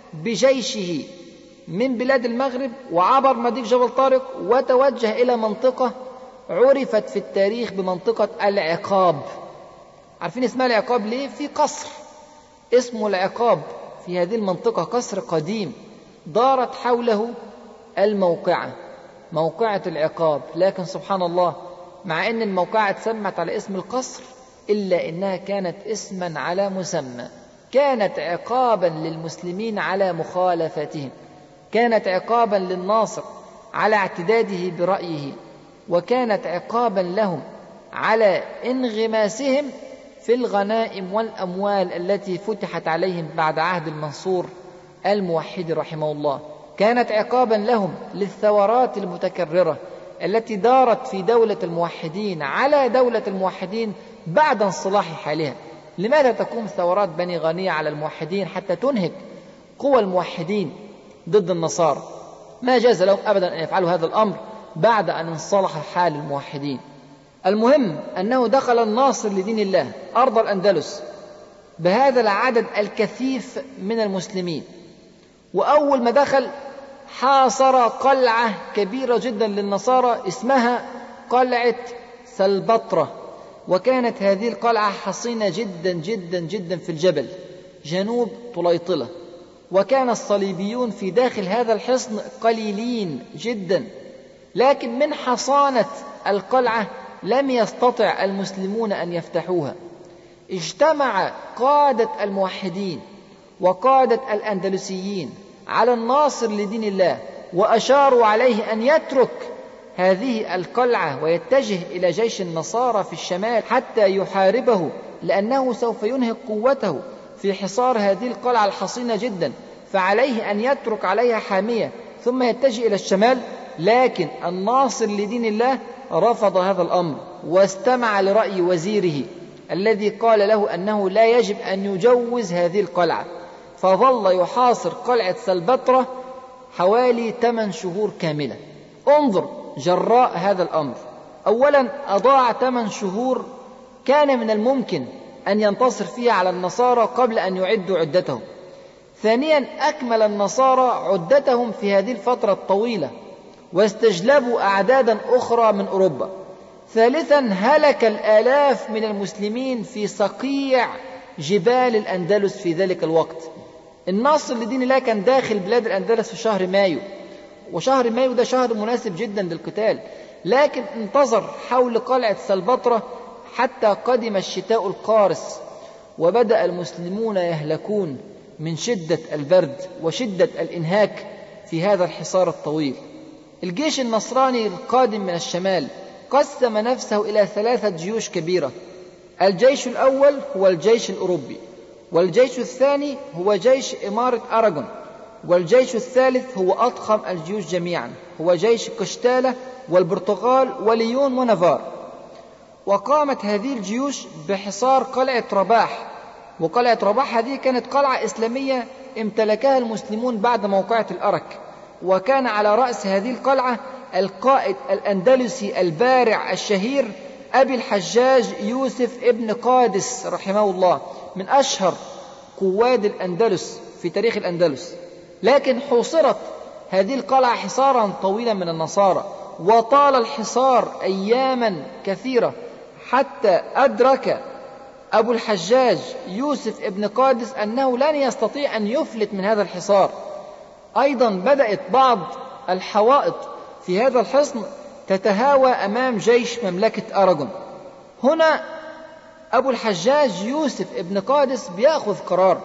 بجيشه من بلاد المغرب وعبر مضيق جبل طارق وتوجه إلى منطقة عرفت في التاريخ بمنطقة العقاب. عارفين اسمها العقاب ليه؟ في قصر اسمه العقاب في هذه المنطقة، قصر قديم دارت حوله الموقعة، موقعة العقاب. لكن سبحان الله، مع أن الموقعة تسمت على اسم القصر إلا أنها كانت اسما على مسمى، كانت عقابا للمسلمين على مخالفتهم، كانت عقابا للناصر على اعتداده برأيه، وكانت عقابا لهم على انغماسهم في الغنائم والأموال التي فتحت عليهم بعد عهد المنصور الموحد رحمه الله. كانت عقابا لهم للثورات المتكررة التي دارت في دولة الموحدين على دولة الموحدين بعد انصلاح حالها. لماذا تقوم ثورات بني غانية على الموحدين حتى تنهك قوى الموحدين ضد النصارى؟ ما جاز لهم أبدا أن يفعلوا هذا الأمر بعد أن انصلح حال الموحدين. المهم أنه دخل الناصر لدين الله أرض الأندلس بهذا العدد الكثيف من المسلمين، وأول ما دخل حاصر قلعة كبيرة جدا للنصارى اسمها قلعة سلبطرة، وكانت هذه القلعة حصينة جدا جدا جدا في الجبل جنوب طليطلة، وكان الصليبيون في داخل هذا الحصن قليلين جدا، لكن من حصانة القلعة لم يستطع المسلمون أن يفتحوها. اجتمع قادة الموحدين وقادة الأندلسيين على الناصر لدين الله، وأشاروا عليه أن يترك هذه القلعة ويتجه إلى جيش النصارى في الشمال حتى يحاربه، لأنه سوف ينهك قوته في حصار هذه القلعة الحصينة جدا، فعليه أن يترك عليها حامية ثم يتجه إلى الشمال. لكن الناصر لدين الله رفض هذا الأمر واستمع لرأي وزيره الذي قال له أنه لا يجب أن يجوز هذه القلعة، فظل يحاصر قلعة سلبطرة حوالي 8 شهور كاملة. انظر جراء هذا الأمر، أولا أضاع 8 شهور كان من الممكن أن ينتصر فيها على النصارى قبل أن يعدوا عدتهم. ثانيا أكمل النصارى عدتهم في هذه الفترة الطويلة واستجلبوا أعدادا أخرى من أوروبا. ثالثا هلك الآلاف من المسلمين في صقيع جبال الأندلس في ذلك الوقت. الناصر لدين الله كان داخل بلاد الأندلس في شهر مايو، وشهر مايو ده شهر مناسب جدا للقتال، لكن انتظر حول قلعة سلبطرة حتى قدم الشتاء القارس، وبدأ المسلمون يهلكون من شدة البرد وشدة الإنهاك في هذا الحصار الطويل. الجيش النصراني القادم من الشمال قسم نفسه إلى 3 جيوش كبيرة. الجيش الأول هو الجيش الأوروبي، والجيش الثاني هو جيش إمارة أراغون، والجيش الثالث هو أضخم الجيوش جميعا هو جيش قشتالة والبرتغال وليون ونافار. وقامت هذه الجيوش بحصار قلعة رباح، وقلعة رباح هذه كانت قلعة إسلامية امتلكها المسلمون بعد موقعة الأرك، وكان على رأس هذه القلعة القائد الأندلسي البارع الشهير أبي الحجاج يوسف ابن قادس رحمه الله، من أشهر قواد الأندلس في تاريخ الأندلس. لكن حوصرت هذه القلعة حصارا طويلا من النصارى، وطال الحصار أياما كثيرة حتى أدرك أبو الحجاج يوسف ابن قادس أنه لن يستطيع أن يفلت من هذا الحصار. أيضا بدأت بعض الحوائط في هذا الحصن تتهاوى أمام جيش مملكة أراغون. هنا أبو الحجاج يوسف ابن قادس بيأخذ قرار،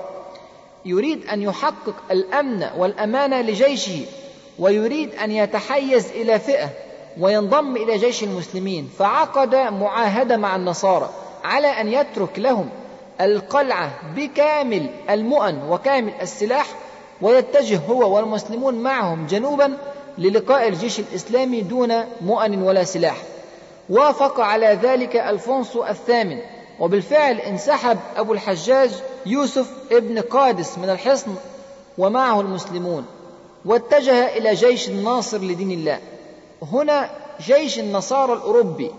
يريد أن يحقق الأمن والأمانة لجيشه، ويريد أن يتحيز إلى فئة وينضم إلى جيش المسلمين، فعقد معاهدة مع النصارى على أن يترك لهم القلعة بكامل المؤن وكامل السلاح، ويتجه هو والمسلمون معهم جنوبا للقاء الجيش الإسلامي دون مؤن ولا سلاح. وافق على ذلك ألفونسو الثامن، وبالفعل انسحب أبو الحجاج يوسف ابن قادس من الحصن ومعه المسلمون، واتجه إلى جيش الناصر لدين الله. هنا جيش النصارى الأوروبي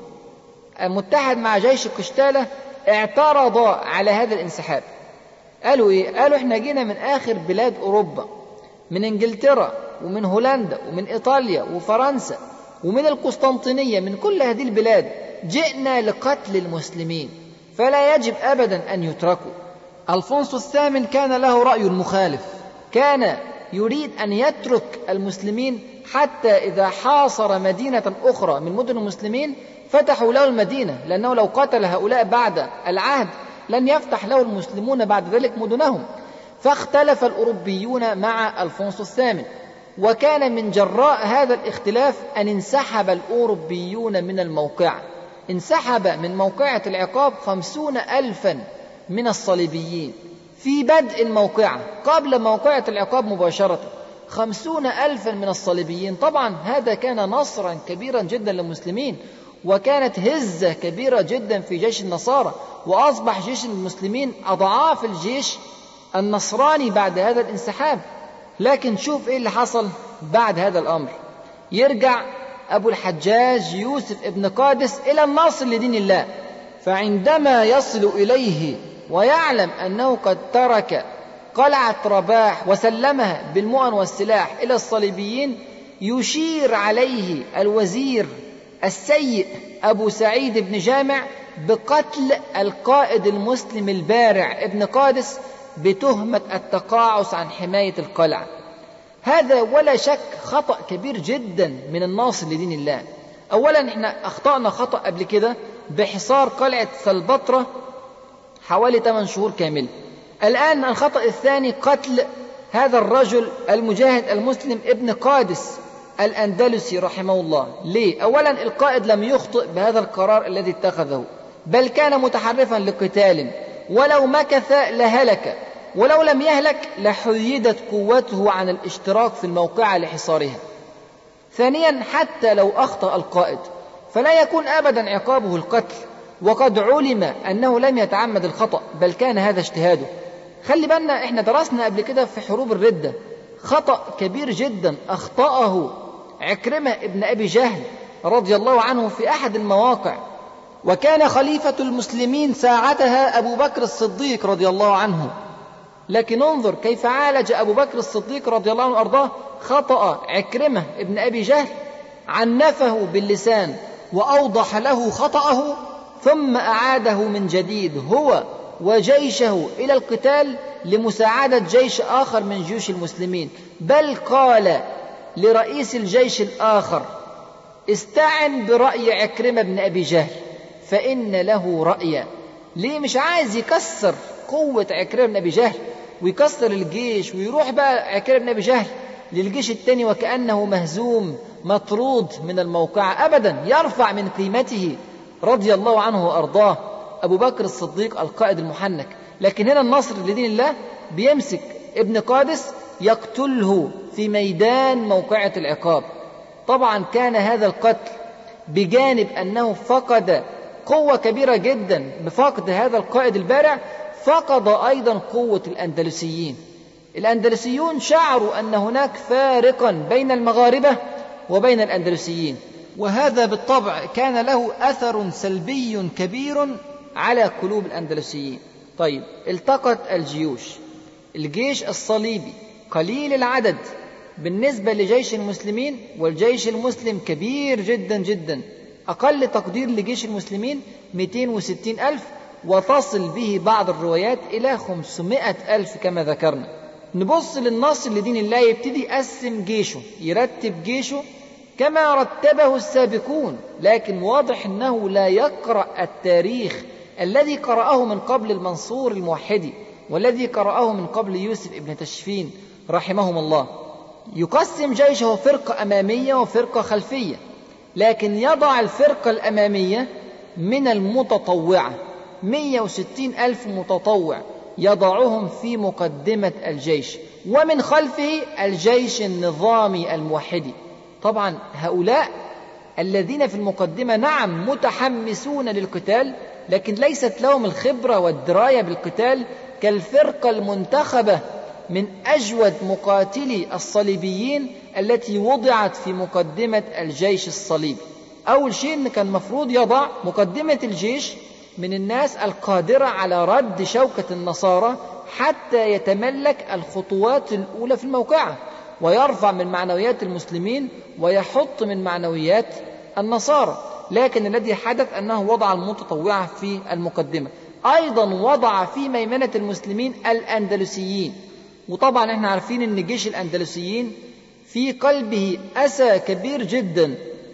المتحد مع جيش قشتالة اعترض على هذا الانسحاب. قالوا إيه؟ قالوا إحنا جينا من آخر بلاد أوروبا، من إنجلترا ومن هولندا ومن إيطاليا وفرنسا ومن القسطنطينية، من كل هذه البلاد جئنا لقتل المسلمين، فلا يجب أبدا أن يتركوا. ألفونسو الثامن كان له رأي مخالف، كان يريد أن يترك المسلمين حتى إذا حاصر مدينة أخرى من مدن المسلمين فتحوا له المدينة، لأنه لو قتل هؤلاء بعد العهد لن يفتح له المسلمون بعد ذلك مدنهم. فاختلف الأوروبيون مع ألفونسو الثامن، وكان من جراء هذا الاختلاف أن انسحب الأوروبيون من الموقعة. انسحب من موقعة العقاب 50,000 من الصليبيين في بدء الموقعة، قبل موقعة العقاب مباشرة 50,000 من الصليبيين. طبعا هذا كان نصرا كبيرا جدا للمسلمين، وكانت هزة كبيرة جدا في جيش النصارى، وأصبح جيش المسلمين أضعاف الجيش النصراني بعد هذا الانسحاب. لكن شوف إيه اللي حصل بعد هذا الأمر. يرجع أبو الحجاج يوسف ابن قادس إلى الناصر لدين الله، فعندما يصل إليه ويعلم أنه قد ترك قلعة رباح وسلمها بالمؤن والسلاح إلى الصليبيين، يشير عليه الوزير السيء أبو سعيد بن جامع بقتل القائد المسلم البارع ابن قادس بتهمة التقاعس عن حماية القلعة. هذا ولا شك خطأ كبير جدا من الناصر لدين الله. أولا احنا أخطأنا خطأ قبل كده بحصار قلعة سلبطرة حوالي 8 شهور كاملة. الآن الخطأ الثاني قتل هذا الرجل المجاهد المسلم ابن قادس الأندلسي رحمه الله. ليه؟ أولا القائد لم يخطئ بهذا القرار الذي اتخذه، بل كان متحرفا لقتال، ولو مكث لهلك، ولو لم يهلك لحيدت قوته عن الاشتراك في الموقعة لحصارها. ثانيا حتى لو أخطأ القائد فلا يكون أبدا عقابه القتل، وقد علم أنه لم يتعمد الخطأ بل كان هذا اجتهاده. خلي بالنا احنا درسنا قبل كده في حروب الردة خطأ كبير جدا أخطأه عكرمة ابن أبي جهل رضي الله عنه في أحد المواقع، وكان خليفة المسلمين ساعتها أبو بكر الصديق رضي الله عنه. لكن انظر كيف عالج أبو بكر الصديق رضي الله عنه وأرضاه خطأ عكرمة ابن أبي جهل، عنفه باللسان وأوضح له خطأه، ثم أعاده من جديد هو وجيشه إلى القتال لمساعدة جيش آخر من جيوش المسلمين. بل قال لرئيس الجيش الآخر استعن برأي عكرمة بن أبي جهل فإن له رأيا. ليه مش عايز يكسر قوة عكرمة بن أبي جهل ويكسر الجيش ويروح بقى عكرمة بن أبي جهل للجيش الثاني وكأنه مهزوم مطرود من الموقعة؟ أبدا، يرفع من قيمته رضي الله عنه وأرضاه أبو بكر الصديق القائد المحنك. لكن هنا النصر لدين الله بيمسك ابن قادس يقتله في ميدان موقعة العقاب. طبعا كان هذا القتل بجانب أنه فقد قوة كبيرة جدا بفقد هذا القائد البارع، فقد أيضا قوة الأندلسيين. الأندلسيون شعروا أن هناك فارقا بين المغاربة وبين الأندلسيين، وهذا بالطبع كان له أثر سلبي كبير على قلوب الأندلسيين. طيب التقت الجيوش، الجيش الصليبي قليل العدد بالنسبة لجيش المسلمين، والجيش المسلم كبير جدا جدا، أقل تقدير لجيش المسلمين 260 ألف، وتصل به بعض الروايات إلى 500 ألف كما ذكرنا. نبص للناصر لدين الله يبتدي يقسم جيشه، يرتب جيشه كما رتبه السابقون، لكن واضح أنه لا يقرأ التاريخ الذي قرأه من قبل المنصور الموحدي والذي قرأه من قبل يوسف ابن تشفين رحمهم الله. يقسم جيشه فرقة أمامية وفرقة خلفية، لكن يضع الفرقة الأمامية من المتطوعة 160 ألف متطوع يضعهم في مقدمة الجيش، ومن خلفه الجيش النظامي الموحدي. طبعا هؤلاء الذين في المقدمة نعم متحمسون للقتال، لكن ليست لهم الخبرة والدراية بالقتال كالفرقة المنتخبة من أجود مقاتلي الصليبيين التي وضعت في مقدمة الجيش الصليبي. أول شيء إن كان مفروض يضع مقدمة الجيش من الناس القادرة على رد شوكة النصارى حتى يتملك الخطوات الأولى في الموقعة ويرفع من معنويات المسلمين ويحط من معنويات النصارى. لكن الذي حدث أنه وضع المتطوعة في المقدمة، أيضا وضع في ميمنة المسلمين الأندلسيين. وطبعا احنا عارفين أن جيش الأندلسيين في قلبه أسى كبير جدا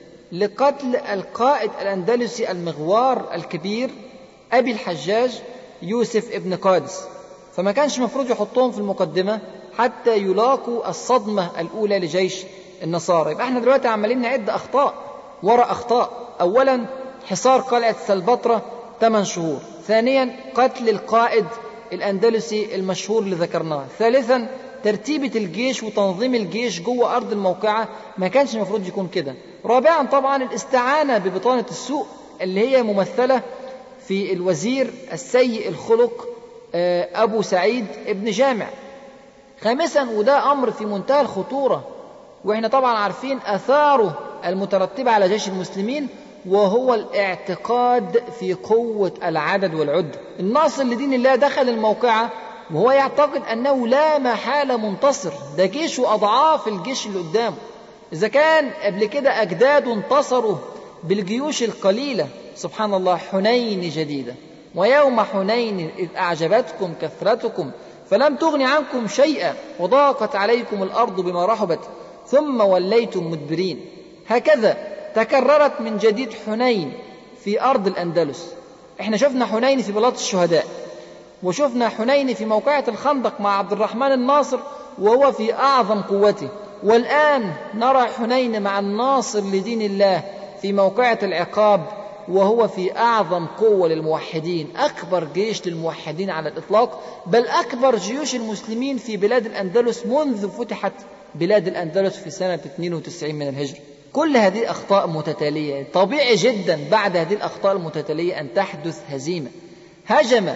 لقتل القائد الأندلسي المغوار الكبير أبي الحجاج يوسف ابن قادس، فما كانش مفروض يحطهم في المقدمة حتى يلاقوا الصدمة الأولى لجيش النصارى. يبقى احنا دلوقتي عمالين نعد أخطاء وراء أخطاء. أولا حصار قلعة سلبطرة 8 شهور، ثانيا قتل القائد الأندلسي المشهور اللي ذكرناه، ثالثا ترتيبة الجيش وتنظيم الجيش جوه أرض الموقعة ما كانش المفروض يكون كده، رابعا طبعا الاستعانة ببطانة السوء اللي هي ممثلة في الوزير السيء الخلق أبو سعيد ابن جامع. خامسا، وده أمر في منتهى الخطورة وإحنا طبعا عارفين أثاره المترتبة على جيش المسلمين، وهو الاعتقاد في قوة العدد والعدة. الناصر لدين الله دخل الموقعة وهو يعتقد أنه لا محالة منتصر، ده جيشه أضعاف الجيش اللي قدامه. إذا كان قبل كده أجداده انتصروا بالجيوش القليلة، سبحان الله، حنين جديدة، ويوم حنين إذ أعجبتكم كثرتكم فلم تغن عنكم شيئا وضاقت عليكم الأرض بما رحبت ثم وليتم مدبرين. هكذا تكررت من جديد حنين في أرض الأندلس. احنا شفنا حنين في بلاط الشهداء، وشفنا حنين في موقعة الخندق مع عبد الرحمن الناصر وهو في أعظم قوته، والآن نرى حنين مع الناصر لدين الله في موقعة العقاب وهو في أعظم قوة للموحدين، أكبر جيش للموحدين على الإطلاق، بل أكبر جيوش المسلمين في بلاد الأندلس منذ فتحت بلاد الأندلس في سنة 92 من الهجرة. كل هذه أخطاء متتالية، طبيعي جدا بعد هذه الأخطاء المتتالية أن تحدث هزيمة. هجم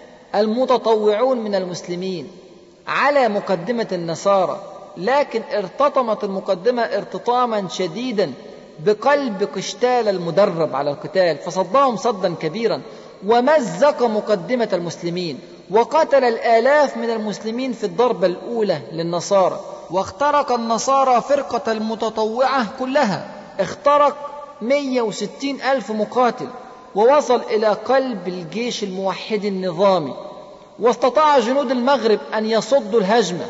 المتطوعون من المسلمين على مقدمة النصارى، لكن ارتطمت المقدمة ارتطاما شديدا بقلب قشتال المدرب على القتال، فصدهم صدا كبيرا ومزق مقدمة المسلمين، وقتل الآلاف من المسلمين في الضربة الأولى للنصارى، واخترق النصارى فرقة المتطوعة كلها، اخترق 160 ألف مقاتل، ووصل إلى قلب الجيش الموحد النظامي، واستطاع جنود المغرب أن يصدوا الهجمة.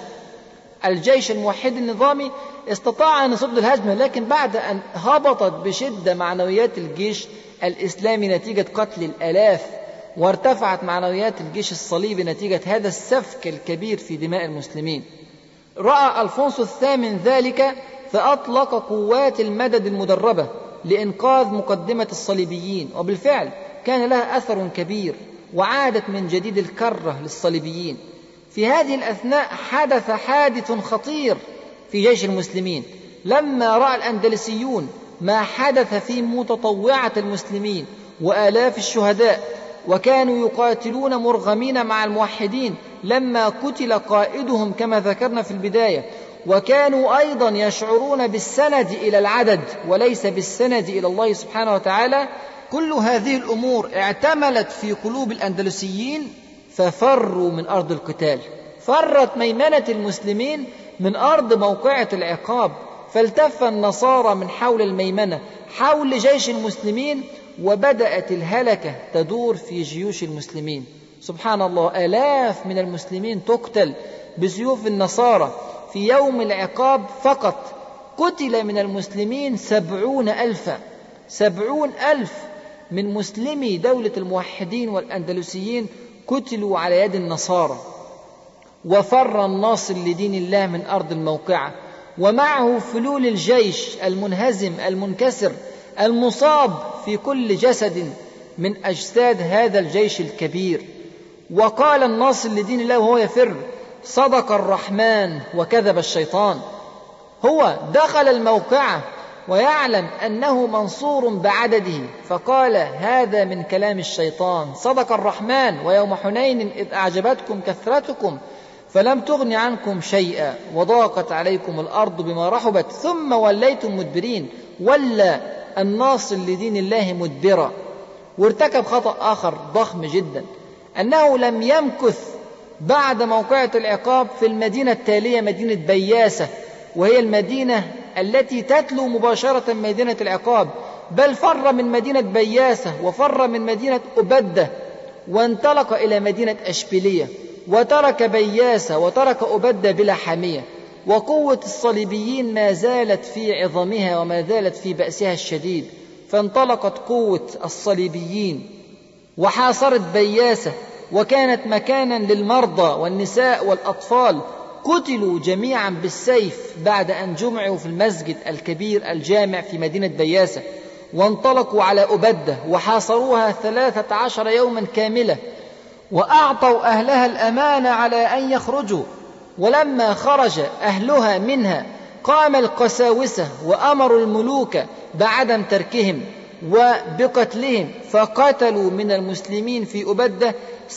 الجيش الموحد النظامي استطاع أن يصد الهجمة، لكن بعد أن هبطت بشدة معنويات الجيش الإسلامي نتيجة قتل الآلاف، وارتفعت معنويات الجيش الصليبي نتيجة هذا السفك الكبير في دماء المسلمين، رأى ألفونسو الثامن ذلك فأطلق قوات المدد المدربة لإنقاذ مقدمة الصليبيين، وبالفعل كان لها أثر كبير، وعادت من جديد الكرة للصليبيين. في هذه الأثناء حدث حادث خطير في جيش المسلمين، لما رأى الأندلسيون ما حدث في متطوعة المسلمين وآلاف الشهداء، وكانوا يقاتلون مرغمين مع الموحدين لما قتل قائدهم كما ذكرنا في البداية، وكانوا أيضا يشعرون بالسند إلى العدد وليس بالسند إلى الله سبحانه وتعالى. كل هذه الأمور اعتملت في قلوب الأندلسيين ففروا من أرض القتال. فرت ميمنة المسلمين من أرض موقعة العقاب، فالتف النصارى من حول الميمنة حول جيش المسلمين، وبدأت الهلكة تدور في جيوش المسلمين. سبحان الله، آلاف من المسلمين تقتل بسيوف النصارى. في يوم العقاب فقط قتل من المسلمين 70,000 من مسلمي دولة الموحدين والأندلسيين قتلوا على يد النصارى. وفر الناصر لدين الله من أرض الموقعة، ومعه فلول الجيش المنهزم المنكسر المصاب في كل جسد من أجساد هذا الجيش الكبير. وقال الناصر لدين الله وهو يفر: صدق الرحمن وكذب الشيطان. هو دخل الموقعة ويعلم أنه منصور بعدده، فقال: هذا من كلام الشيطان، صدق الرحمن، ويوم حنين إذ أعجبتكم كثرتكم فلم تغن عنكم شيئا وضاقت عليكم الأرض بما رحبت ثم وليتم مدبرين. ولى الناصر لدين الله مدبرا. وارتكب خطأ آخر ضخم جدا، أنه لم يمكث بعد موقعة العقاب في المدينة التالية، مدينة بياسة، وهي المدينة التي تتلو مباشرة مدينة العقاب، بل فر من مدينة بياسة وفر من مدينة أبدة وانطلق إلى مدينة أشبيلية، وترك بياسة وترك أبدة بلا حامية. وقوة الصليبيين ما زالت في عظمها وما زالت في بأسها الشديد، فانطلقت قوة الصليبيين وحاصرت بياسة، وكانت مكانا للمرضى والنساء والأطفال، قتلوا جميعا بالسيف بعد أن جمعوا في المسجد الكبير الجامع في مدينة بياسة. وانطلقوا على أبدة وحاصروها 13 يوما كاملة، وأعطوا أهلها الأمان على أن يخرجوا، ولما خرج أهلها منها قام القساوسة وأمروا الملوك بعدم تركهم وبقتلهم، فقتلوا من المسلمين في أبدة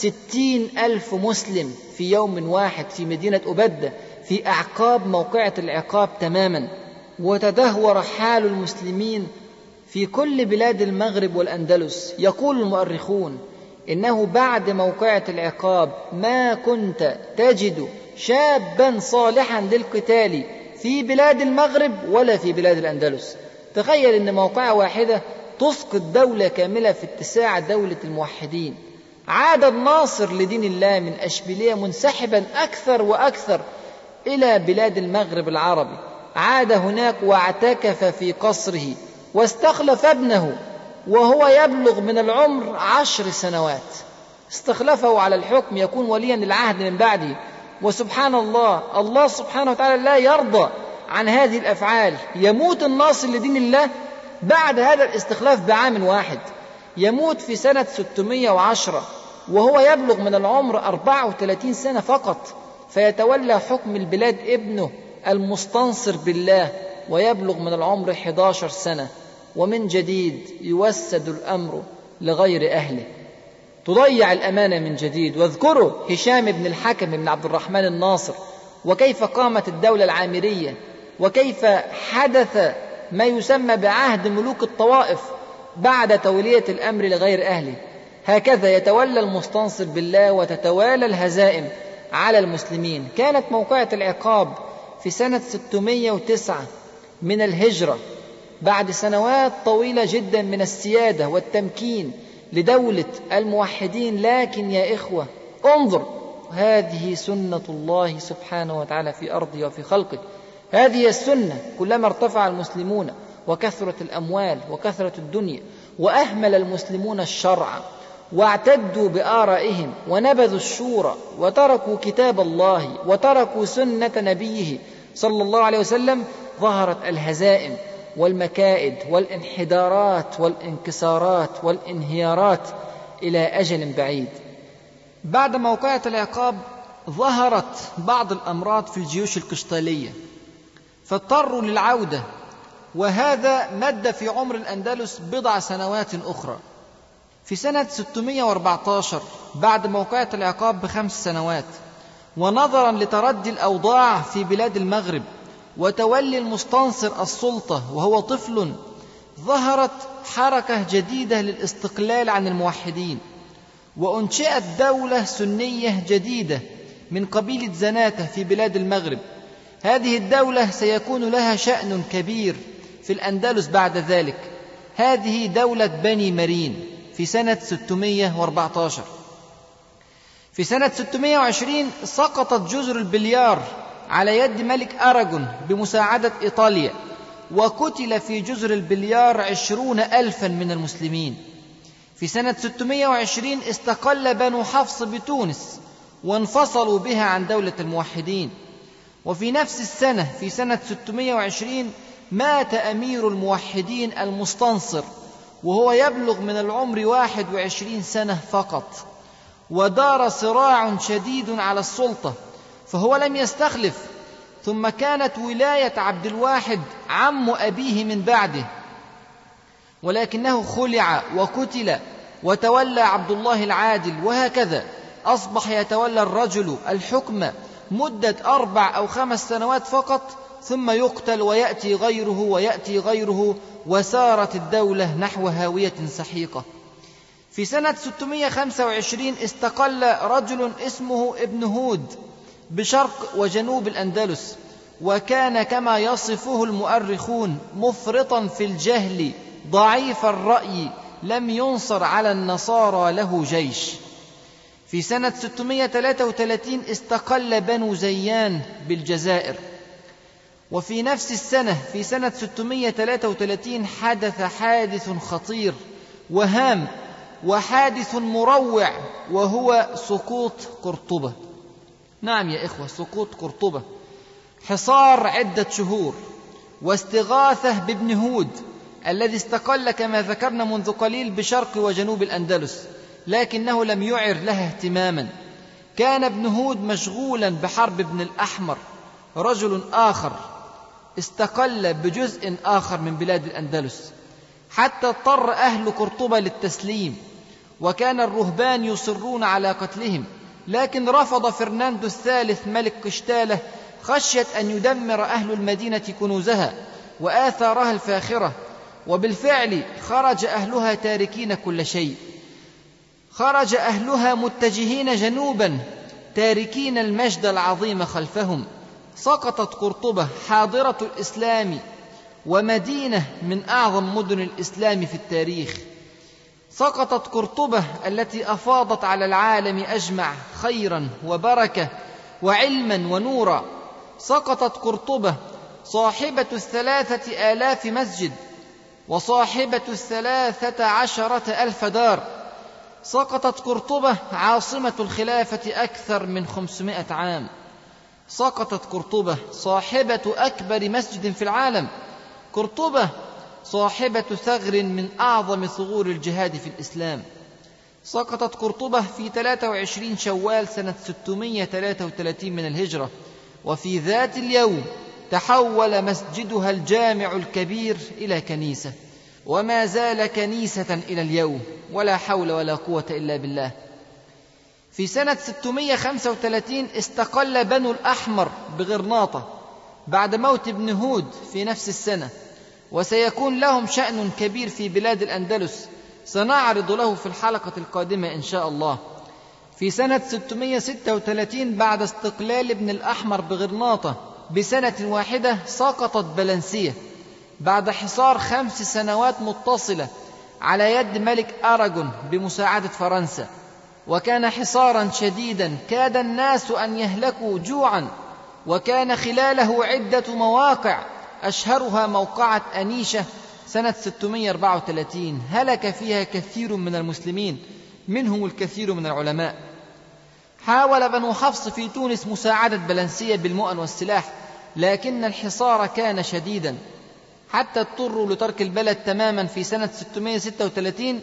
60,000 مسلم في يوم واحد في مدينة أبدة في أعقاب موقعة العقاب تماما. وتدهور حال المسلمين في كل بلاد المغرب والأندلس. يقول المؤرخون إنه بعد موقعة العقاب ما كنت تجد شابا صالحا للقتال في بلاد المغرب ولا في بلاد الأندلس. تخيل إن موقعة واحدة تسقط دولة كاملة في اتساع دولة الموحدين. عاد الناصر لدين الله من أشبيلية منسحبا أكثر وأكثر إلى بلاد المغرب العربي، عاد هناك واعتكف في قصره واستخلف ابنه وهو يبلغ من العمر 10 سنوات، استخلفه على الحكم يكون وليا للعهد من بعده. وسبحان الله، الله سبحانه وتعالى لا يرضى عن هذه الأفعال. يموت الناصر لدين الله بعد هذا الاستخلاف بعام واحد، يموت في سنة 610 وهو يبلغ من العمر 34 سنة فقط، فيتولى حكم البلاد ابنه المستنصر بالله ويبلغ من العمر 11 سنة، ومن جديد يوسد الأمر لغير أهله، تضيع الأمانة من جديد. واذكروا هشام بن الحكم بن عبد الرحمن الناصر، وكيف قامت الدولة العامرية، وكيف حدث ما يسمى بعهد ملوك الطوائف بعد تولية الأمر لغير أهله. هكذا يتولى المستنصر بالله وتتوالى الهزائم على المسلمين. كانت موقعة العقاب في سنة 609 من الهجرة، بعد سنوات طويلة جدا من السيادة والتمكين لدولة الموحدين. لكن يا إخوة انظر، هذه سنة الله سبحانه وتعالى في أرضه وفي خلقه، هذه السنة. كلما ارتفع المسلمون وكثرت الأموال وكثرت الدنيا وأهمل المسلمون الشرع واعتدوا بآرائهم ونبذوا الشورى وتركوا كتاب الله وتركوا سنة نبيه صلى الله عليه وسلم، ظهرت الهزائم والمكائد والانحدارات والانكسارات والانهيارات إلى أجل بعيد. بعد موقعة العقاب ظهرت بعض الأمراض في الجيوش القشطالية فاضطروا للعودة، وهذا مد في عمر الأندلس بضع سنوات أخرى. في سنة 614 بعد موقعة العقاب ب5 سنوات، ونظرا لتردي الأوضاع في بلاد المغرب وتولي المستنصر السلطة وهو طفل، ظهرت حركة جديدة للاستقلال عن الموحدين، وأنشئت دولة سنية جديدة من قبيلة زناتة في بلاد المغرب. هذه الدولة سيكون لها شأن كبير في الأندلس بعد ذلك. هذه دولة بني مرين في سنة 614. في سنة 620 سقطت جزر البليار على يد ملك أراغون بمساعدة إيطاليا، وقتل في جزر البليار 20,000 من المسلمين. في سنة 620 استقل بنو حفص بتونس وانفصلوا بها عن دولة الموحدين. وفي نفس السنة في سنة 620 مات أمير الموحدين المستنصر وهو يبلغ من العمر 21 سنة فقط، ودار صراع شديد على السلطة فهو لم يستخلف. ثم كانت ولاية عبد الواحد عم أبيه من بعده، ولكنه خلع وقتل وتولى عبد الله العادل، وهكذا أصبح يتولى الرجل الحكم مدة 4 أو 5 سنوات فقط، ثم يقتل ويأتي غيره ويأتي غيره، وسارت الدولة نحو هاوية سحيقة. في سنة 625 استقل رجل اسمه ابن هود بشرق وجنوب الأندلس، وكان كما يصفه المؤرخون مفرطا في الجهل ضعيف الرأي، لم ينصر على النصارى له جيش. في سنة 633 استقل بنو زيان بالجزائر. وفي نفس السنة في سنة 633 حدث حادث خطير وهام وحادث مروع، وهو سقوط قرطبة. نعم يا إخوة، سقوط قرطبة، حصار عدة شهور، واستغاثة بابن هود الذي استقل كما ذكرنا منذ قليل بشرق وجنوب الأندلس، لكنه لم يعر لها اهتماما. كان ابن هود مشغولا بحرب ابن الأحمر، رجل آخر استقل بجزء آخر من بلاد الأندلس، حتى اضطر أهل قرطبة للتسليم، وكان الرهبان يصرون على قتلهم، لكن رفض فرناندو الثالث ملك قشتالة خشية أن يدمر أهل المدينة كنوزها وآثارها الفاخرة، وبالفعل خرج أهلها تاركين كل شيء، خرج أهلها متجهين جنوبا تاركين المجد العظيم خلفهم. سقطت قرطبة حاضرة الإسلام ومدينة من أعظم مدن الإسلام في التاريخ. سقطت قرطبة التي أفاضت على العالم أجمع خيرا وبركة وعلما ونورا. سقطت قرطبة صاحبة 3000 مسجد وصاحبة 13,000 دار. سقطت قرطبة عاصمة الخلافة أكثر من 500 عام. سقطت قرطبة صاحبة أكبر مسجد في العالم. قرطبة صاحبة ثغر من أعظم ثغور الجهاد في الإسلام. سقطت قرطبة في 23 شوال سنة 633 من الهجرة، وفي ذات اليوم تحول مسجدها الجامع الكبير إلى كنيسة، وما زال كنيسة إلى اليوم، ولا حول ولا قوة إلا بالله. في سنة 635 استقل بنو الأحمر بغرناطة بعد موت ابن هود في نفس السنة، وسيكون لهم شأن كبير في بلاد الأندلس سنعرض له في الحلقة القادمة إن شاء الله. في سنة 636 بعد استقلال ابن الأحمر بغرناطة بسنة واحدة سقطت بلنسية بعد حصار 5 سنوات متصلة على يد ملك أراغون بمساعدة فرنسا، وكان حصارا شديدا كاد الناس أن يهلكوا جوعا، وكان خلاله عدة مواقع أشهرها موقعة أنيشة سنة 634 هلك فيها كثير من المسلمين منهم الكثير من العلماء. حاول بنو حفص في تونس مساعدة بلنسية بالمؤن والسلاح، لكن الحصار كان شديدا حتى اضطروا لترك البلد تماما في سنة 636،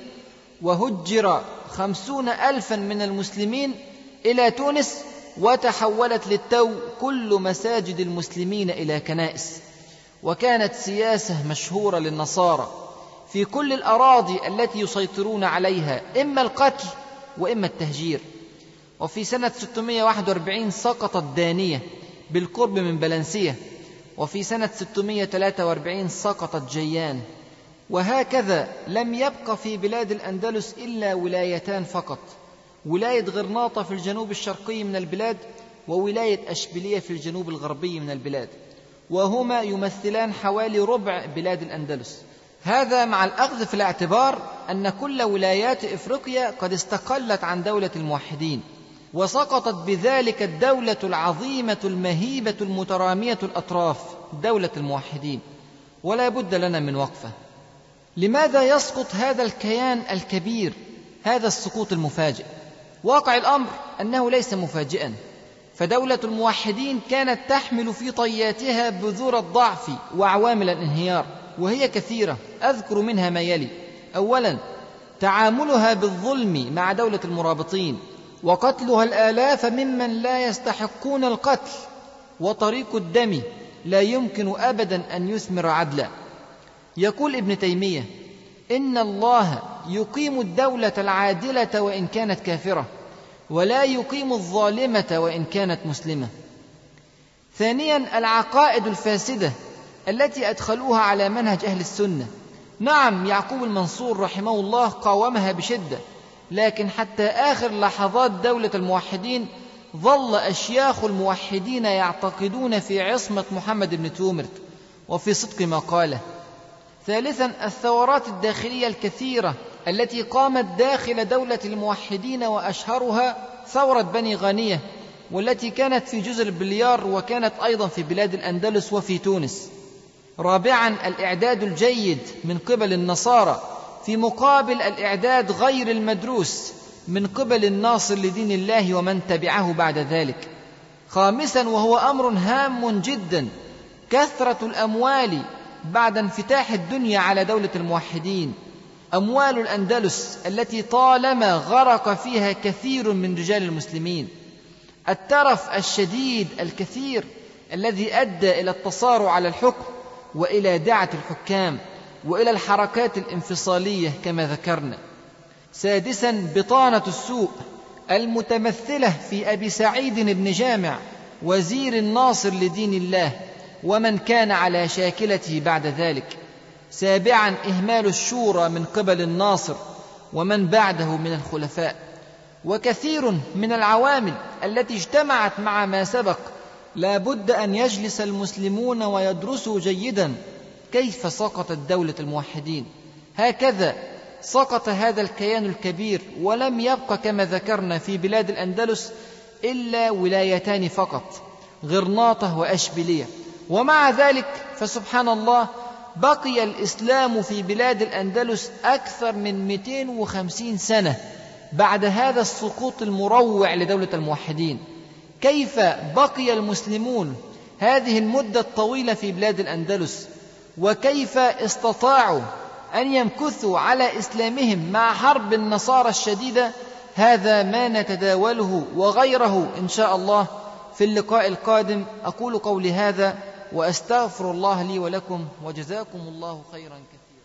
وهجر 50,000 من المسلمين إلى تونس، وتحولت للتو كل مساجد المسلمين إلى كنائس. وكانت سياسة مشهورة للنصارى في كل الأراضي التي يسيطرون عليها، إما القتل وإما التهجير. وفي سنة 641 سقطت دانية بالقرب من بلنسية، وفي سنة 643 سقطت جيان. وهكذا لم يبق في بلاد الأندلس إلا ولايتان فقط، ولاية غرناطة في الجنوب الشرقي من البلاد، وولاية أشبيلية في الجنوب الغربي من البلاد، وهما يمثلان حوالي ربع بلاد الأندلس. هذا مع الأخذ في الاعتبار أن كل ولايات إفريقيا قد استقلت عن دولة الموحدين، وسقطت بذلك الدولة العظيمة المهيبة المترامية الأطراف دولة الموحدين. ولا بد لنا من وقفة. لماذا يسقط هذا الكيان الكبير هذا السقوط المفاجئ؟ واقع الأمر أنه ليس مفاجئا، فدولة الموحدين كانت تحمل في طياتها بذور الضعف وعوامل الانهيار، وهي كثيرة، أذكر منها ما يلي. أولا، تعاملها بالظلم مع دولة المرابطين، وقتلها الآلاف ممن لا يستحقون القتل، وطريق الدم لا يمكن أبدا أن يثمر عدلا. يقول ابن تيمية: إن الله يقيم الدولة العادلة وإن كانت كافرة، ولا يقيم الظالمة وإن كانت مسلمة. ثانيا، العقائد الفاسدة التي أدخلوها على منهج أهل السنة. نعم، يعقوب المنصور رحمه الله قاومها بشدة، لكن حتى آخر لحظات دولة الموحدين ظل أشياخ الموحدين يعتقدون في عصمة محمد بن تومرت وفي صدق ما قاله. ثالثا، الثورات الداخلية الكثيرة التي قامت داخل دولة الموحدين، وأشهرها ثورة بني غانية، والتي كانت في جزر بليار، وكانت أيضا في بلاد الأندلس وفي تونس. رابعا، الإعداد الجيد من قبل النصارى في مقابل الإعداد غير المدروس من قبل الناصر لدين الله ومن تبعه بعد ذلك. خامسا، وهو أمر هام جدا، كثرة الأموال بعد انفتاح الدنيا على دولة الموحدين. أموال الأندلس التي طالما غرق فيها كثير من رجال المسلمين. الترف الشديد الكثير الذي أدى إلى التصارع على الحكم وإلى دعة الحكام وإلى الحركات الانفصالية كما ذكرنا. سادسا، بطانة السوء المتمثلة في أبي سعيد بن جامع وزير الناصر لدين الله ومن كان على شاكلته بعد ذلك. سابعا، إهمال الشورى من قبل الناصر ومن بعده من الخلفاء. وكثير من العوامل التي اجتمعت مع ما سبق لا بد أن يجلس المسلمون ويدرسوا جيدا كيف سقطت دولة الموحدين. هكذا سقط هذا الكيان الكبير، ولم يبق كما ذكرنا في بلاد الأندلس إلا ولايتان فقط، غرناطة وأشبيلية. ومع ذلك فسبحان الله بقي الإسلام في بلاد الأندلس أكثر من 250 سنة بعد هذا السقوط المروع لدولة الموحدين. كيف بقي المسلمون هذه المدة الطويلة في بلاد الأندلس؟ وكيف استطاعوا أن يمكثوا على إسلامهم مع حرب النصارى الشديدة؟ هذا ما نتداوله وغيره إن شاء الله في اللقاء القادم. أقول قولي هذا وأستغفر الله لي ولكم، وجزاكم الله خيرا كثيرا.